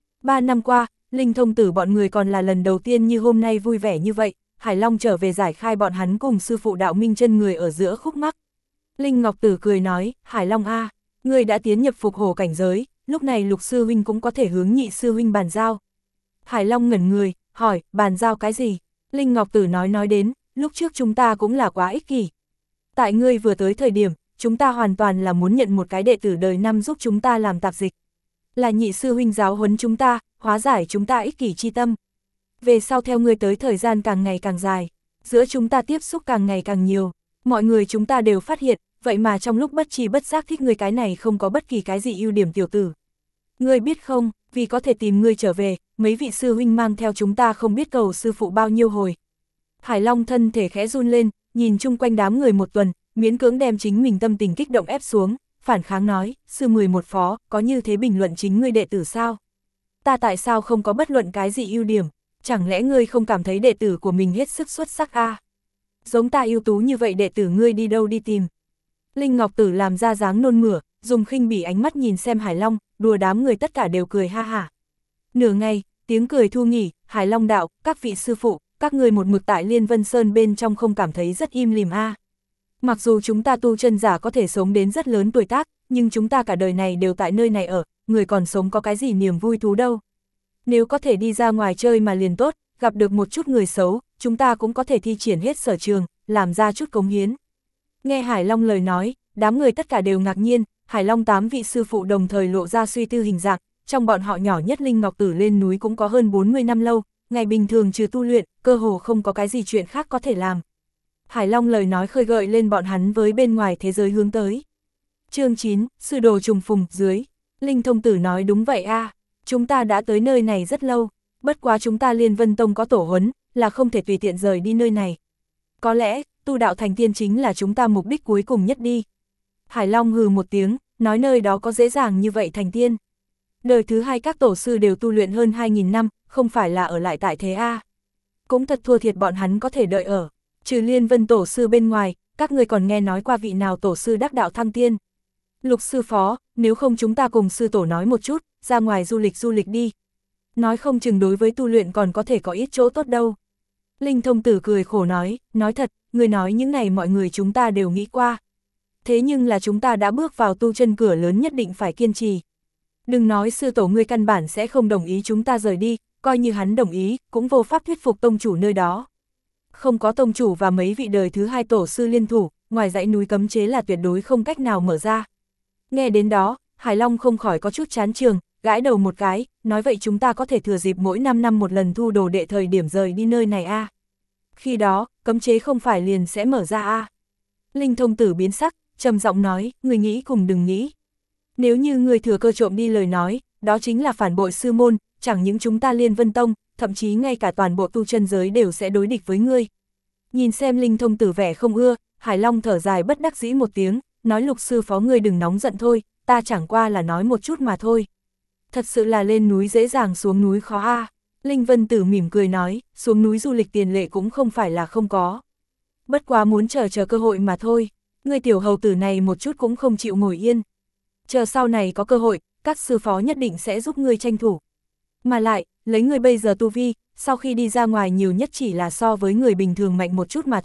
[SPEAKER 1] 3 năm qua, Linh thông tử bọn người còn là lần đầu tiên như hôm nay vui vẻ như vậy, Hải Long trở về giải khai bọn hắn cùng sư phụ đạo minh chân người ở giữa khúc mắc. Linh Ngọc Tử cười nói, Hải Long a, ngươi đã tiến nhập phục hổ cảnh giới, lúc này Lục sư huynh cũng có thể hướng Nhị sư huynh bàn giao. Hải Long ngẩn người, hỏi, bàn giao cái gì? Linh Ngọc Tử nói đến, lúc trước chúng ta cũng là quá ích kỷ. Tại ngươi vừa tới thời điểm, chúng ta hoàn toàn là muốn nhận một cái đệ tử đời năm giúp chúng ta làm tạp dịch. Là Nhị sư huynh giáo huấn chúng ta, hóa giải chúng ta ích kỷ chi tâm. Về sau theo ngươi tới thời gian càng ngày càng dài, giữa chúng ta tiếp xúc càng ngày càng nhiều, mọi người chúng ta đều phát hiện, vậy mà trong lúc bất tri bất giác thích ngươi cái này không có bất kỳ cái gì ưu điểm tiểu tử. Ngươi biết không, vì có thể tìm ngươi trở về, mấy vị sư huynh mang theo chúng ta không biết cầu sư phụ bao nhiêu hồi. Hải Long thân thể khẽ run lên, nhìn chung quanh đám người một tuần, miễn cưỡng đem chính mình tâm tình kích động ép xuống, phản kháng nói, sư 11 phó, có như thế bình luận chính ngươi đệ tử sao? Ta tại sao không có bất luận cái gì ưu điểm, chẳng lẽ ngươi không cảm thấy đệ tử của mình hết sức xuất sắc a? Giống ta ưu tú như vậy đệ tử ngươi đi đâu đi tìm? Linh Ngọc Tử làm ra dáng nôn mửa, dùng khinh bỉ ánh mắt nhìn xem Hải Long, đùa đám người tất cả đều cười ha hả. Nửa ngày, tiếng cười thu nghỉ, Hải Long đạo, các vị sư phụ, các người một mực tại Liên Vân Sơn bên trong không cảm thấy rất im lìm a. Mặc dù chúng ta tu chân giả có thể sống đến rất lớn tuổi tác, nhưng chúng ta cả đời này đều tại nơi này ở, người còn sống có cái gì niềm vui thú đâu. Nếu có thể đi ra ngoài chơi mà liền tốt, gặp được một chút người xấu, chúng ta cũng có thể thi triển hết sở trường, làm ra chút cống hiến. Nghe Hải Long lời nói, đám người tất cả đều ngạc nhiên, Hải Long 8 vị sư phụ đồng thời lộ ra suy tư hình dạng, trong bọn họ nhỏ nhất Linh Ngọc Tử lên núi cũng có hơn 40 năm lâu, ngày bình thường trừ tu luyện, cơ hồ không có cái gì chuyện khác có thể làm. Hải Long lời nói khơi gợi lên bọn hắn với bên ngoài thế giới hướng tới. Chương 9, sư đồ trùng phùng, dưới. Linh thông tử nói đúng vậy a, chúng ta đã tới nơi này rất lâu, bất quá chúng ta Liên Vân Tông có tổ huấn, là không thể tùy tiện rời đi nơi này. Có lẽ, tu đạo thành tiên chính là chúng ta mục đích cuối cùng nhất đi. Hải Long hừ một tiếng, nói nơi đó có dễ dàng như vậy thành tiên. Đời thứ hai các tổ sư đều tu luyện hơn 2.000 năm, không phải là ở lại tại thế a. Cũng thật thua thiệt bọn hắn có thể đợi ở. Trừ Liên Vân tổ sư bên ngoài, các người còn nghe nói qua vị nào tổ sư đắc đạo thăng tiên. Lục sư phó, nếu không chúng ta cùng sư tổ nói một chút, ra ngoài du lịch đi. Nói không chừng đối với tu luyện còn có thể có ít chỗ tốt đâu. Linh thông tử cười khổ nói thật, người nói những này mọi người chúng ta đều nghĩ qua. Thế nhưng là chúng ta đã bước vào tu chân cửa lớn nhất định phải kiên trì. Đừng nói sư tổ ngươi căn bản sẽ không đồng ý chúng ta rời đi, coi như hắn đồng ý, cũng vô pháp thuyết phục tông chủ nơi đó. Không có tông chủ và mấy vị đời thứ hai tổ sư liên thủ, ngoài dãy núi cấm chế là tuyệt đối không cách nào mở ra. Nghe đến đó, Hải Long không khỏi có chút chán trường, gãi đầu một cái, nói vậy chúng ta có thể thừa dịp mỗi 5 năm một lần thu đồ đệ thời điểm rời đi nơi này a. Khi đó, cấm chế không phải liền sẽ mở ra a. Linh thông tử biến sắc, trầm giọng nói, người nghĩ cùng đừng nghĩ. Nếu như người thừa cơ trộm đi lời nói, đó chính là phản bội sư môn, chẳng những chúng ta Liên Vân Tông, thậm chí ngay cả toàn bộ tu chân giới đều sẽ đối địch với ngươi. Nhìn xem Linh thông tử vẻ không ưa, Hải Long thở dài bất đắc dĩ một tiếng, nói Lục sư phó ngươi đừng nóng giận thôi, ta chẳng qua là nói một chút mà thôi. Thật sự là lên núi dễ dàng xuống núi khó a. Linh Vân Tử mỉm cười nói, xuống núi du lịch tiền lệ cũng không phải là không có. Bất quá muốn chờ cơ hội mà thôi, ngươi tiểu hầu tử này một chút cũng không chịu ngồi yên. Chờ sau này có cơ hội, các sư phó nhất định sẽ giúp ngươi tranh thủ. Mà lại, lấy ngươi bây giờ tu vi, sau khi đi ra ngoài nhiều nhất chỉ là so với người bình thường mạnh một chút mà thôi,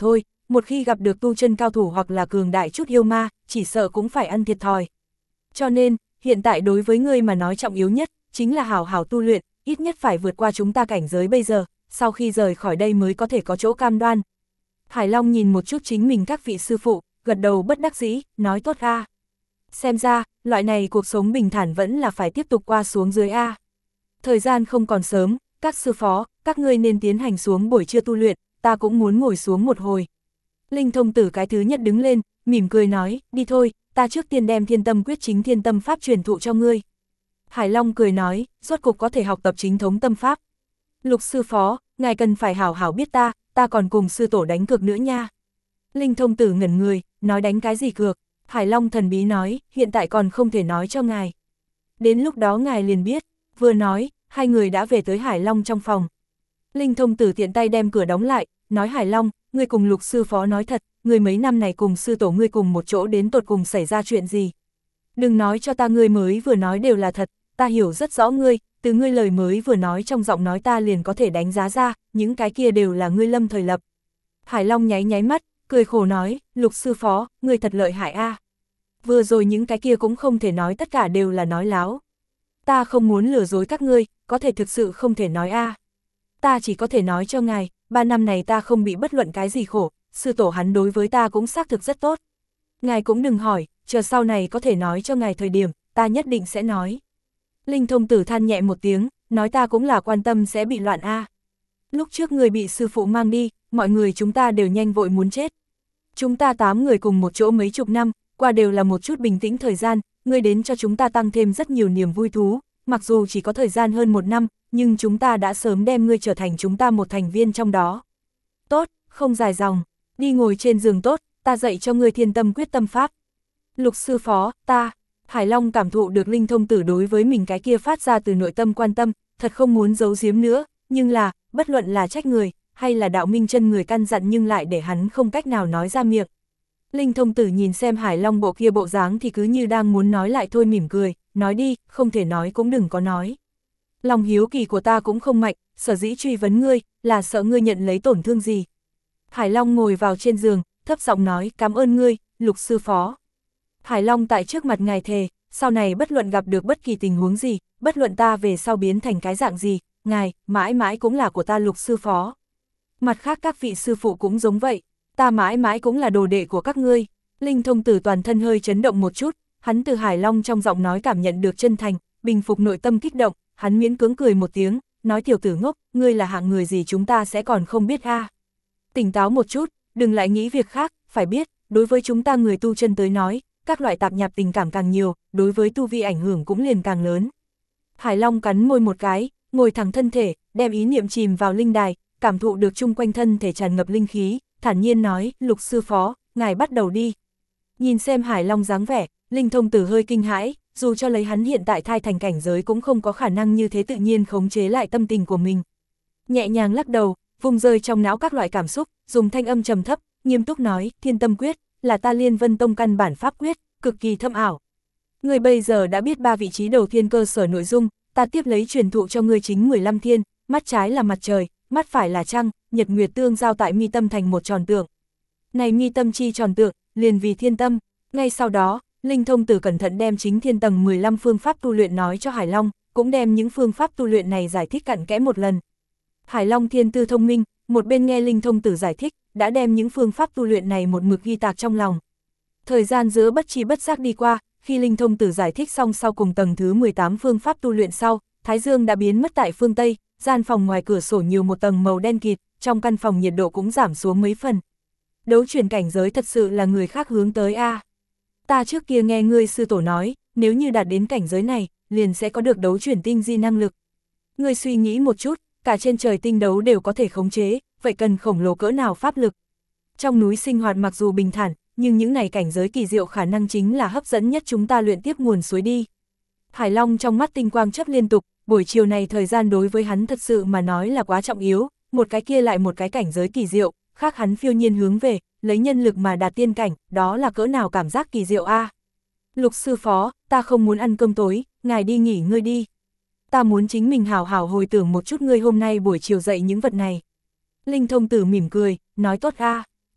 [SPEAKER 1] một khi gặp được tu chân cao thủ hoặc là cường đại chút yêu ma, chỉ sợ cũng phải ăn thiệt thòi. Cho nên, hiện tại đối với ngươi mà nói trọng yếu nhất, chính là hảo hảo tu luyện, ít nhất phải vượt qua chúng ta cảnh giới bây giờ, sau khi rời khỏi đây mới có thể có chỗ cam đoan. Hải Long nhìn một chút chính mình các vị sư phụ, gật đầu bất đắc dĩ, nói tốt a. Xem ra, loại này cuộc sống bình thản vẫn là phải tiếp tục qua xuống dưới a. Thời gian không còn sớm, các sư phó, các ngươi nên tiến hành xuống buổi trưa tu luyện, ta cũng muốn ngồi xuống một hồi. Linh Thông Tử cái thứ nhất đứng lên, mỉm cười nói, đi thôi, ta trước tiên đem Thiên Tâm Quyết chính Thiên Tâm Pháp truyền thụ cho ngươi. Hải Long cười nói, rốt cục có thể học tập chính thống tâm pháp. Lục sư phó, ngài cần phải hảo hảo biết ta còn cùng sư tổ đánh cược nữa nha. Linh Thông Tử ngẩn người, nói đánh cái gì cược? Hải Long thần bí nói, hiện tại còn không thể nói cho ngài. Đến lúc đó ngài liền biết, vừa nói, hai người đã về tới Hải Long trong phòng. Linh Thông Tử tiện tay đem cửa đóng lại, nói Hải Long, ngươi cùng Lục sư phó nói thật, ngươi mấy năm này cùng sư tổ ngươi cùng một chỗ đến tột cùng xảy ra chuyện gì. Đừng nói cho ta ngươi mới vừa nói đều là thật, ta hiểu rất rõ ngươi, từ ngươi lời mới vừa nói trong giọng nói ta liền có thể đánh giá ra, những cái kia đều là ngươi lâm thời lập. Hải Long nháy nháy mắt, cười khổ nói, Lục sư phó, ngươi thật lợi hại a. Vừa rồi những cái kia cũng không thể nói tất cả đều là nói láo. Ta không muốn lừa dối các ngươi, có thể thực sự không thể nói a. Ta chỉ có thể nói cho ngài, 3 năm này ta không bị bất luận cái gì khổ, sư tổ hắn đối với ta cũng xác thực rất tốt. Ngài cũng đừng hỏi, chờ sau này có thể nói cho ngài thời điểm, ta nhất định sẽ nói. Linh Thông Tử than nhẹ một tiếng, nói ta cũng là quan tâm sẽ bị loạn a. Lúc trước người bị sư phụ mang đi, mọi người chúng ta đều nhanh vội muốn chết. Chúng ta 8 người cùng một chỗ mấy chục năm, qua đều là một chút bình tĩnh thời gian, ngươi đến cho chúng ta tăng thêm rất nhiều niềm vui thú, mặc dù chỉ có thời gian hơn 1 năm, nhưng chúng ta đã sớm đem ngươi trở thành chúng ta một thành viên trong đó. Tốt, không dài dòng, đi ngồi trên giường tốt, ta dạy cho ngươi Thiên Tâm Quyết tâm pháp. Lục sư phó, ta, Hải Long cảm thụ được Linh Thông Tử đối với mình cái kia phát ra từ nội tâm quan tâm, thật không muốn giấu giếm nữa, nhưng là, bất luận là trách người, hay là đạo minh chân người căn dặn nhưng lại để hắn không cách nào nói ra miệng. Linh Thông Tử nhìn xem Hải Long bộ kia bộ dáng thì cứ như đang muốn nói lại thôi mỉm cười, nói đi, không thể nói cũng đừng có nói. Lòng hiếu kỳ của ta cũng không mạnh, sở dĩ truy vấn ngươi, là sợ ngươi nhận lấy tổn thương gì. Hải Long ngồi vào trên giường, thấp giọng nói, cảm ơn ngươi, Lục sư phó. Hải Long tại trước mặt ngài thề, sau này bất luận gặp được bất kỳ tình huống gì, bất luận ta về sau biến thành cái dạng gì, ngài, mãi mãi cũng là của ta Lục sư phó. Mặt khác các vị sư phụ cũng giống vậy, ta mãi mãi cũng là đồ đệ của các ngươi. Linh Thông Tử toàn thân hơi chấn động một chút, hắn từ Hải Long trong giọng nói cảm nhận được chân thành, bình phục nội tâm kích động, hắn miễn cưỡng cười một tiếng, nói tiểu tử ngốc, ngươi là hạng người gì chúng ta sẽ còn không biết a. Tỉnh táo một chút, đừng lại nghĩ việc khác, phải biết, đối với chúng ta người tu chân tới nói, các loại tạp nhạp tình cảm càng nhiều, đối với tu vi ảnh hưởng cũng liền càng lớn. Hải Long cắn môi một cái, ngồi thẳng thân thể, đem ý niệm chìm vào linh đài, cảm thụ được chung quanh thân thể tràn ngập linh khí, thản nhiên nói, Lục sư phó, ngài bắt đầu đi. Nhìn xem Hải Long dáng vẻ, Linh Thông Tử hơi kinh hãi, dù cho lấy hắn hiện tại thai thành cảnh giới cũng không có khả năng như thế tự nhiên khống chế lại tâm tình của mình. Nhẹ nhàng lắc đầu, vùng rơi trong não các loại cảm xúc, dùng thanh âm trầm thấp, nghiêm túc nói, Thiên Tâm Quyết, là ta Liên Vân Tông căn bản pháp quyết, cực kỳ thâm ảo. Người bây giờ đã biết 3 vị trí đầu thiên cơ sở nội dung, ta tiếp lấy truyền thụ cho ngươi chính 15 thiên, mắt trái là mặt trời, mắt phải là trăng, nhật nguyệt tương giao tại mi tâm thành một tròn tượng. Này mi tâm chi tròn tượng, liền vì thiên tâm. Ngay sau đó, Linh Thông Tử cẩn thận đem chính thiên tầng 15 phương pháp tu luyện nói cho Hải Long, cũng đem những phương pháp tu luyện này giải thích cặn kẽ một lần. Hải Long thiên tư thông minh, một bên nghe Linh Thông Tử giải thích, đã đem những phương pháp tu luyện này một mực ghi tạc trong lòng. Thời gian giữa bất chi bất giác đi qua, khi Linh Thông Tử giải thích xong sau cùng tầng thứ 18 phương pháp tu luyện sau, Thái Dương đã biến mất tại phương Tây, gian phòng ngoài cửa sổ nhiều một tầng màu đen kịt, trong căn phòng nhiệt độ cũng giảm xuống mấy phần. Đấu chuyển cảnh giới thật sự là người khác hướng tới a. Ta trước kia nghe ngươi sư tổ nói, nếu như đạt đến cảnh giới này, liền sẽ có được đấu chuyển tinh di năng lực. Ngươi suy nghĩ một chút, cả trên trời tinh đấu đều có thể khống chế, vậy cần khổng lồ cỡ nào pháp lực. Trong núi sinh hoạt mặc dù bình thản, nhưng những này cảnh giới kỳ diệu khả năng chính là hấp dẫn nhất chúng ta luyện tiếp nguồn suối đi. Hải Long trong mắt tinh quang chớp liên tục, buổi chiều này thời gian đối với hắn thật sự mà nói là quá trọng yếu, một cái kia lại một cái cảnh giới kỳ diệu, khác hắn phiêu nhiên hướng về, lấy nhân lực mà đạt tiên cảnh, đó là cỡ nào cảm giác kỳ diệu a. Lục sư phó, ta không muốn ăn cơm tối, ngài đi nghỉ ngơi đi. Ta muốn chính mình hào hào hồi tưởng một chút ngươi hôm nay buổi chiều dậy những vật này. Linh Thông Tử mỉm cười, nói tốt a.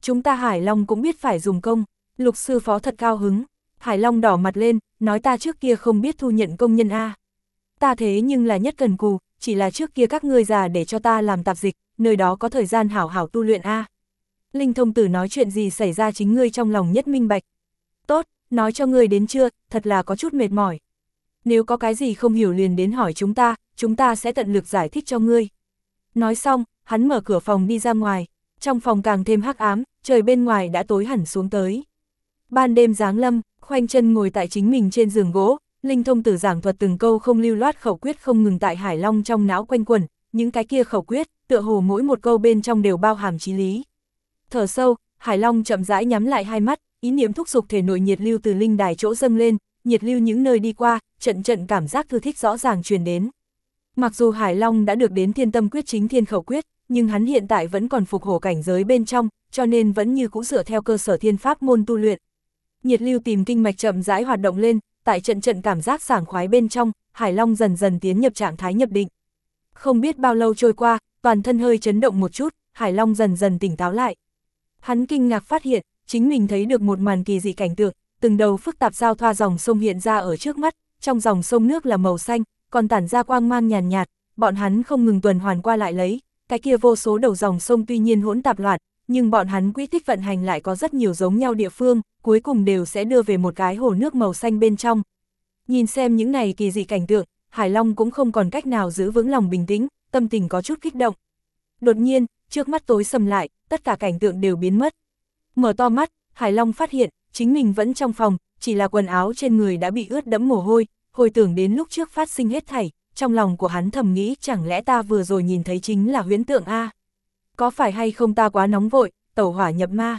[SPEAKER 1] Chúng ta Hải Long cũng biết phải dùng công, Lục sư phó thật cao hứng. Hải Long đỏ mặt lên, nói ta trước kia không biết thu nhận công nhân a. Ta thế nhưng là nhất cần cù, chỉ là trước kia các ngươi già để cho ta làm tạp dịch, nơi đó có thời gian hảo hảo tu luyện a. Linh thông tử nói chuyện gì xảy ra chính ngươi trong lòng nhất minh bạch. Tốt, nói cho ngươi đến chưa, thật là có chút mệt mỏi. Nếu có cái gì không hiểu liền đến hỏi chúng ta sẽ tận lực giải thích cho ngươi. Nói xong, hắn mở cửa phòng đi ra ngoài, trong phòng càng thêm hắc ám, trời bên ngoài đã tối hẳn xuống tới. Ban đêm giáng lâm, khoanh chân ngồi tại chính mình trên giường gỗ, Linh thông tử giảng thuật từng câu không lưu loát khẩu quyết không ngừng tại Hải Long trong não quanh quẩn, những cái kia khẩu quyết, tựa hồ mỗi một câu bên trong đều bao hàm chí lý. Thở sâu, Hải Long chậm rãi nhắm lại hai mắt, ý niệm thúc giục thể nội nhiệt lưu từ linh đài chỗ dâng lên, nhiệt lưu những nơi đi qua, trận trận cảm giác thư thích rõ ràng truyền đến. Mặc dù Hải Long đã được đến thiên tâm quyết chính thiên khẩu quyết, nhưng hắn hiện tại vẫn còn phục hổ cảnh giới bên trong, cho nên vẫn như cũ dựa theo cơ sở thiên pháp môn tu luyện. Nhiệt lưu tìm kinh mạch chậm rãi hoạt động lên, tại trận trận cảm giác sảng khoái bên trong, Hải Long dần dần tiến nhập trạng thái nhập định. Không biết bao lâu trôi qua, toàn thân hơi chấn động một chút, Hải Long dần dần tỉnh táo lại. Hắn kinh ngạc phát hiện, chính mình thấy được một màn kỳ dị cảnh tượng, từng đầu phức tạp giao thoa dòng sông hiện ra ở trước mắt, trong dòng sông nước là màu xanh, còn tản ra quang mang nhàn nhạt, bọn hắn không ngừng tuần hoàn qua lại lấy, cái kia vô số đầu dòng sông tuy nhiên hỗn tạp loạn, nhưng bọn hắn quy tích vận hành lại có rất nhiều giống nhau địa phương, cuối cùng đều sẽ đưa về một cái hồ nước màu xanh bên trong. Nhìn xem những này kỳ dị cảnh tượng, Hải Long cũng không còn cách nào giữ vững lòng bình tĩnh, tâm tình có chút kích động. Đột nhiên, trước mắt tối sầm lại, tất cả cảnh tượng đều biến mất. Mở to mắt, Hải Long phát hiện, chính mình vẫn trong phòng, chỉ là quần áo trên người đã bị ướt đẫm mồ hôi, hồi tưởng đến lúc trước phát sinh hết thảy, trong lòng của hắn thầm nghĩ chẳng lẽ ta vừa rồi nhìn thấy chính là huyễn tượng a? Có phải hay không ta quá nóng vội, tẩu hỏa nhập ma?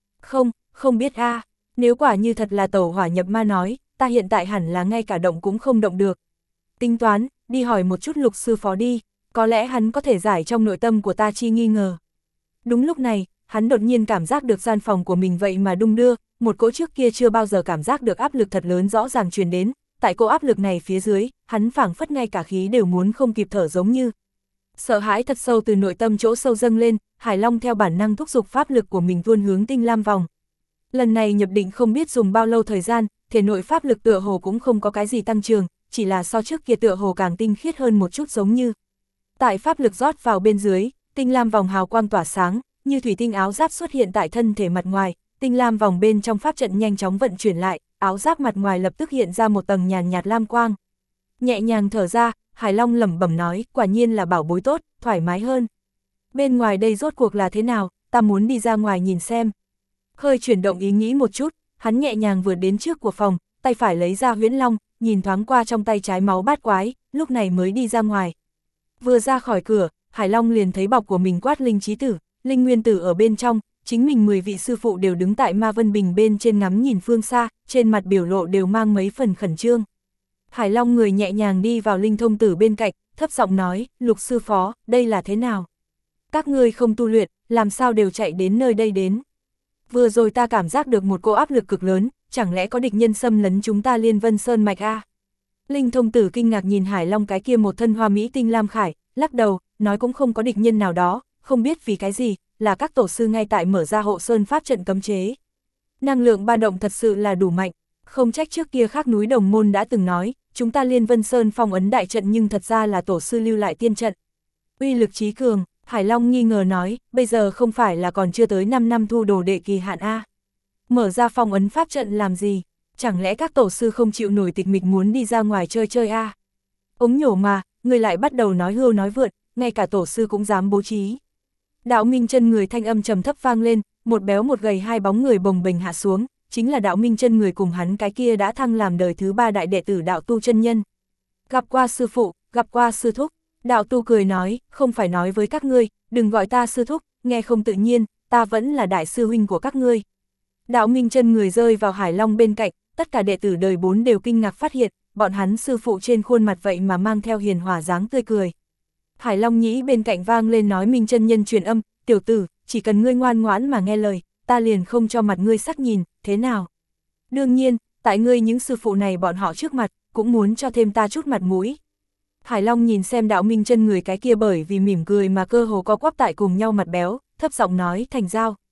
[SPEAKER 1] Không biết a. Nếu quả như thật là tẩu hỏa nhập ma nói, ta hiện tại hẳn là ngay cả động cũng không động được. Tính toán, đi hỏi một chút Lục sư phó đi, có lẽ hắn có thể giải trong nội tâm của ta chi nghi ngờ. Đúng lúc này, hắn đột nhiên cảm giác được gian phòng của mình vậy mà đung đưa, một cỗ trước kia chưa bao giờ cảm giác được áp lực thật lớn rõ ràng truyền đến, tại cỗ áp lực này phía dưới, hắn phảng phất ngay cả khí đều muốn không kịp thở giống như. Sợ hãi thật sâu từ nội tâm chỗ sâu dâng lên, Hải Long theo bản năng thúc giục pháp lực của mình tuôn hướng tinh lam vòng. Lần này nhập định không biết dùng bao lâu thời gian, thể nội pháp lực tựa hồ cũng không có cái gì tăng trưởng, chỉ là so trước kia tựa hồ càng tinh khiết hơn một chút giống như. Tại pháp lực rót vào bên dưới, tinh lam vòng hào quang tỏa sáng, như thủy tinh áo giáp xuất hiện tại thân thể mặt ngoài, tinh lam vòng bên trong pháp trận nhanh chóng vận chuyển lại, áo giáp mặt ngoài lập tức hiện ra một tầng nhàn nhạt lam quang. Nhẹ nhàng thở ra, Hải Long lẩm bẩm nói, quả nhiên là bảo bối tốt, thoải mái hơn. Bên ngoài đây rốt cuộc là thế nào, ta muốn đi ra ngoài nhìn xem. Hơi chuyển động ý nghĩ một chút, hắn nhẹ nhàng vượt đến trước của phòng, tay phải lấy ra huyễn long, nhìn thoáng qua trong tay trái máu bát quái, lúc này mới đi ra ngoài. Vừa ra khỏi cửa, Hải Long liền thấy bọc của mình quát linh trí tử, linh nguyên tử ở bên trong, chính mình 10 vị sư phụ đều đứng tại Ma Vân Bình bên trên ngắm nhìn phương xa, trên mặt biểu lộ đều mang mấy phần khẩn trương. Hải Long người nhẹ nhàng đi vào linh thông tử bên cạnh, thấp giọng nói, Lục sư phó, đây là thế nào? Các ngươi không tu luyện, làm sao đều chạy đến nơi đây đến? Vừa rồi ta cảm giác được một cỗ áp lực cực lớn, chẳng lẽ có địch nhân xâm lấn chúng ta Liên Vân Sơn mạch a? Linh thông tử kinh ngạc nhìn Hải Long cái kia một thân hoa mỹ tinh lam khải, lắc đầu, nói cũng không có địch nhân nào đó, không biết vì cái gì, là các tổ sư ngay tại mở ra hộ sơn pháp trận cấm chế. Năng lượng ba động thật sự là đủ mạnh, không trách trước kia khác núi Đồng Môn đã từng nói, chúng ta Liên Vân Sơn phong ấn đại trận nhưng thật ra là tổ sư lưu lại tiên trận. Uy lực trí cường, Hải Long nghi ngờ nói, bây giờ không phải là còn chưa tới 5 năm thu đồ đệ kỳ hạn a. Mở ra phong ấn pháp trận làm gì? Chẳng lẽ các tổ sư không chịu nổi tịch mịch muốn đi ra ngoài chơi chơi a? Ống nhổ mà, người lại bắt đầu nói hưu nói vượn, ngay cả tổ sư cũng dám bố trí. Đạo Minh Chân người thanh âm trầm thấp vang lên, một béo một gầy hai bóng người bồng bềnh hạ xuống, chính là Đạo Minh Chân người cùng hắn cái kia đã thăng làm đời thứ 3 đại đệ tử Đạo Tu chân nhân. Gặp qua sư phụ, gặp qua sư thúc. Đạo Tu cười nói, không phải nói với các ngươi, đừng gọi ta sư thúc, nghe không tự nhiên, ta vẫn là đại sư huynh của các ngươi. Đạo Minh Chân người rơi vào Hải Long bên cạnh, tất cả đệ tử đời 4 đều kinh ngạc phát hiện, bọn hắn sư phụ trên khuôn mặt vậy mà mang theo hiền hòa dáng tươi cười. Hải Long Nhĩ bên cạnh vang lên nói Minh Chân nhân truyền âm, tiểu tử, chỉ cần ngươi ngoan ngoãn mà nghe lời, ta liền không cho mặt ngươi sắc nhìn, thế nào? Đương nhiên, tại ngươi những sư phụ này bọn họ trước mặt, cũng muốn cho thêm ta chút mặt mũi. Hải Long nhìn xem Đạo Minh Chân người cái kia bởi vì mỉm cười mà cơ hồ co quắp tại cùng nhau mặt béo, thấp giọng nói, thành giao.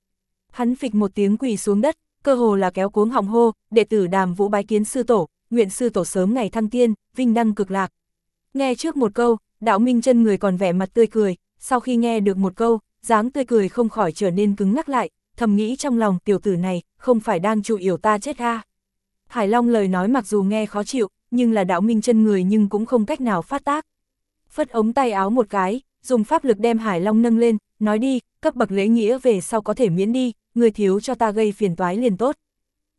[SPEAKER 1] Hắn phịch một tiếng quỳ xuống đất, cơ hồ là kéo cuống họng hô, đệ tử Đàm Vũ bái kiến sư tổ, nguyện sư tổ sớm ngày thăng tiên, vinh đăng cực lạc. Nghe trước một câu, Đạo Minh chân người còn vẻ mặt tươi cười, sau khi nghe được một câu, dáng tươi cười không khỏi trở nên cứng ngắc lại, thầm nghĩ trong lòng tiểu tử này, không phải đang trụ yểu ta chết ha. Hải Long lời nói mặc dù nghe khó chịu, nhưng là Đạo Minh chân người nhưng cũng không cách nào phát tác. Phất ống tay áo một cái, dùng pháp lực đem Hải Long nâng lên, nói đi, cấp bậc lễ nghĩa về sau có thể miễn đi, người thiếu cho ta gây phiền toái liền tốt.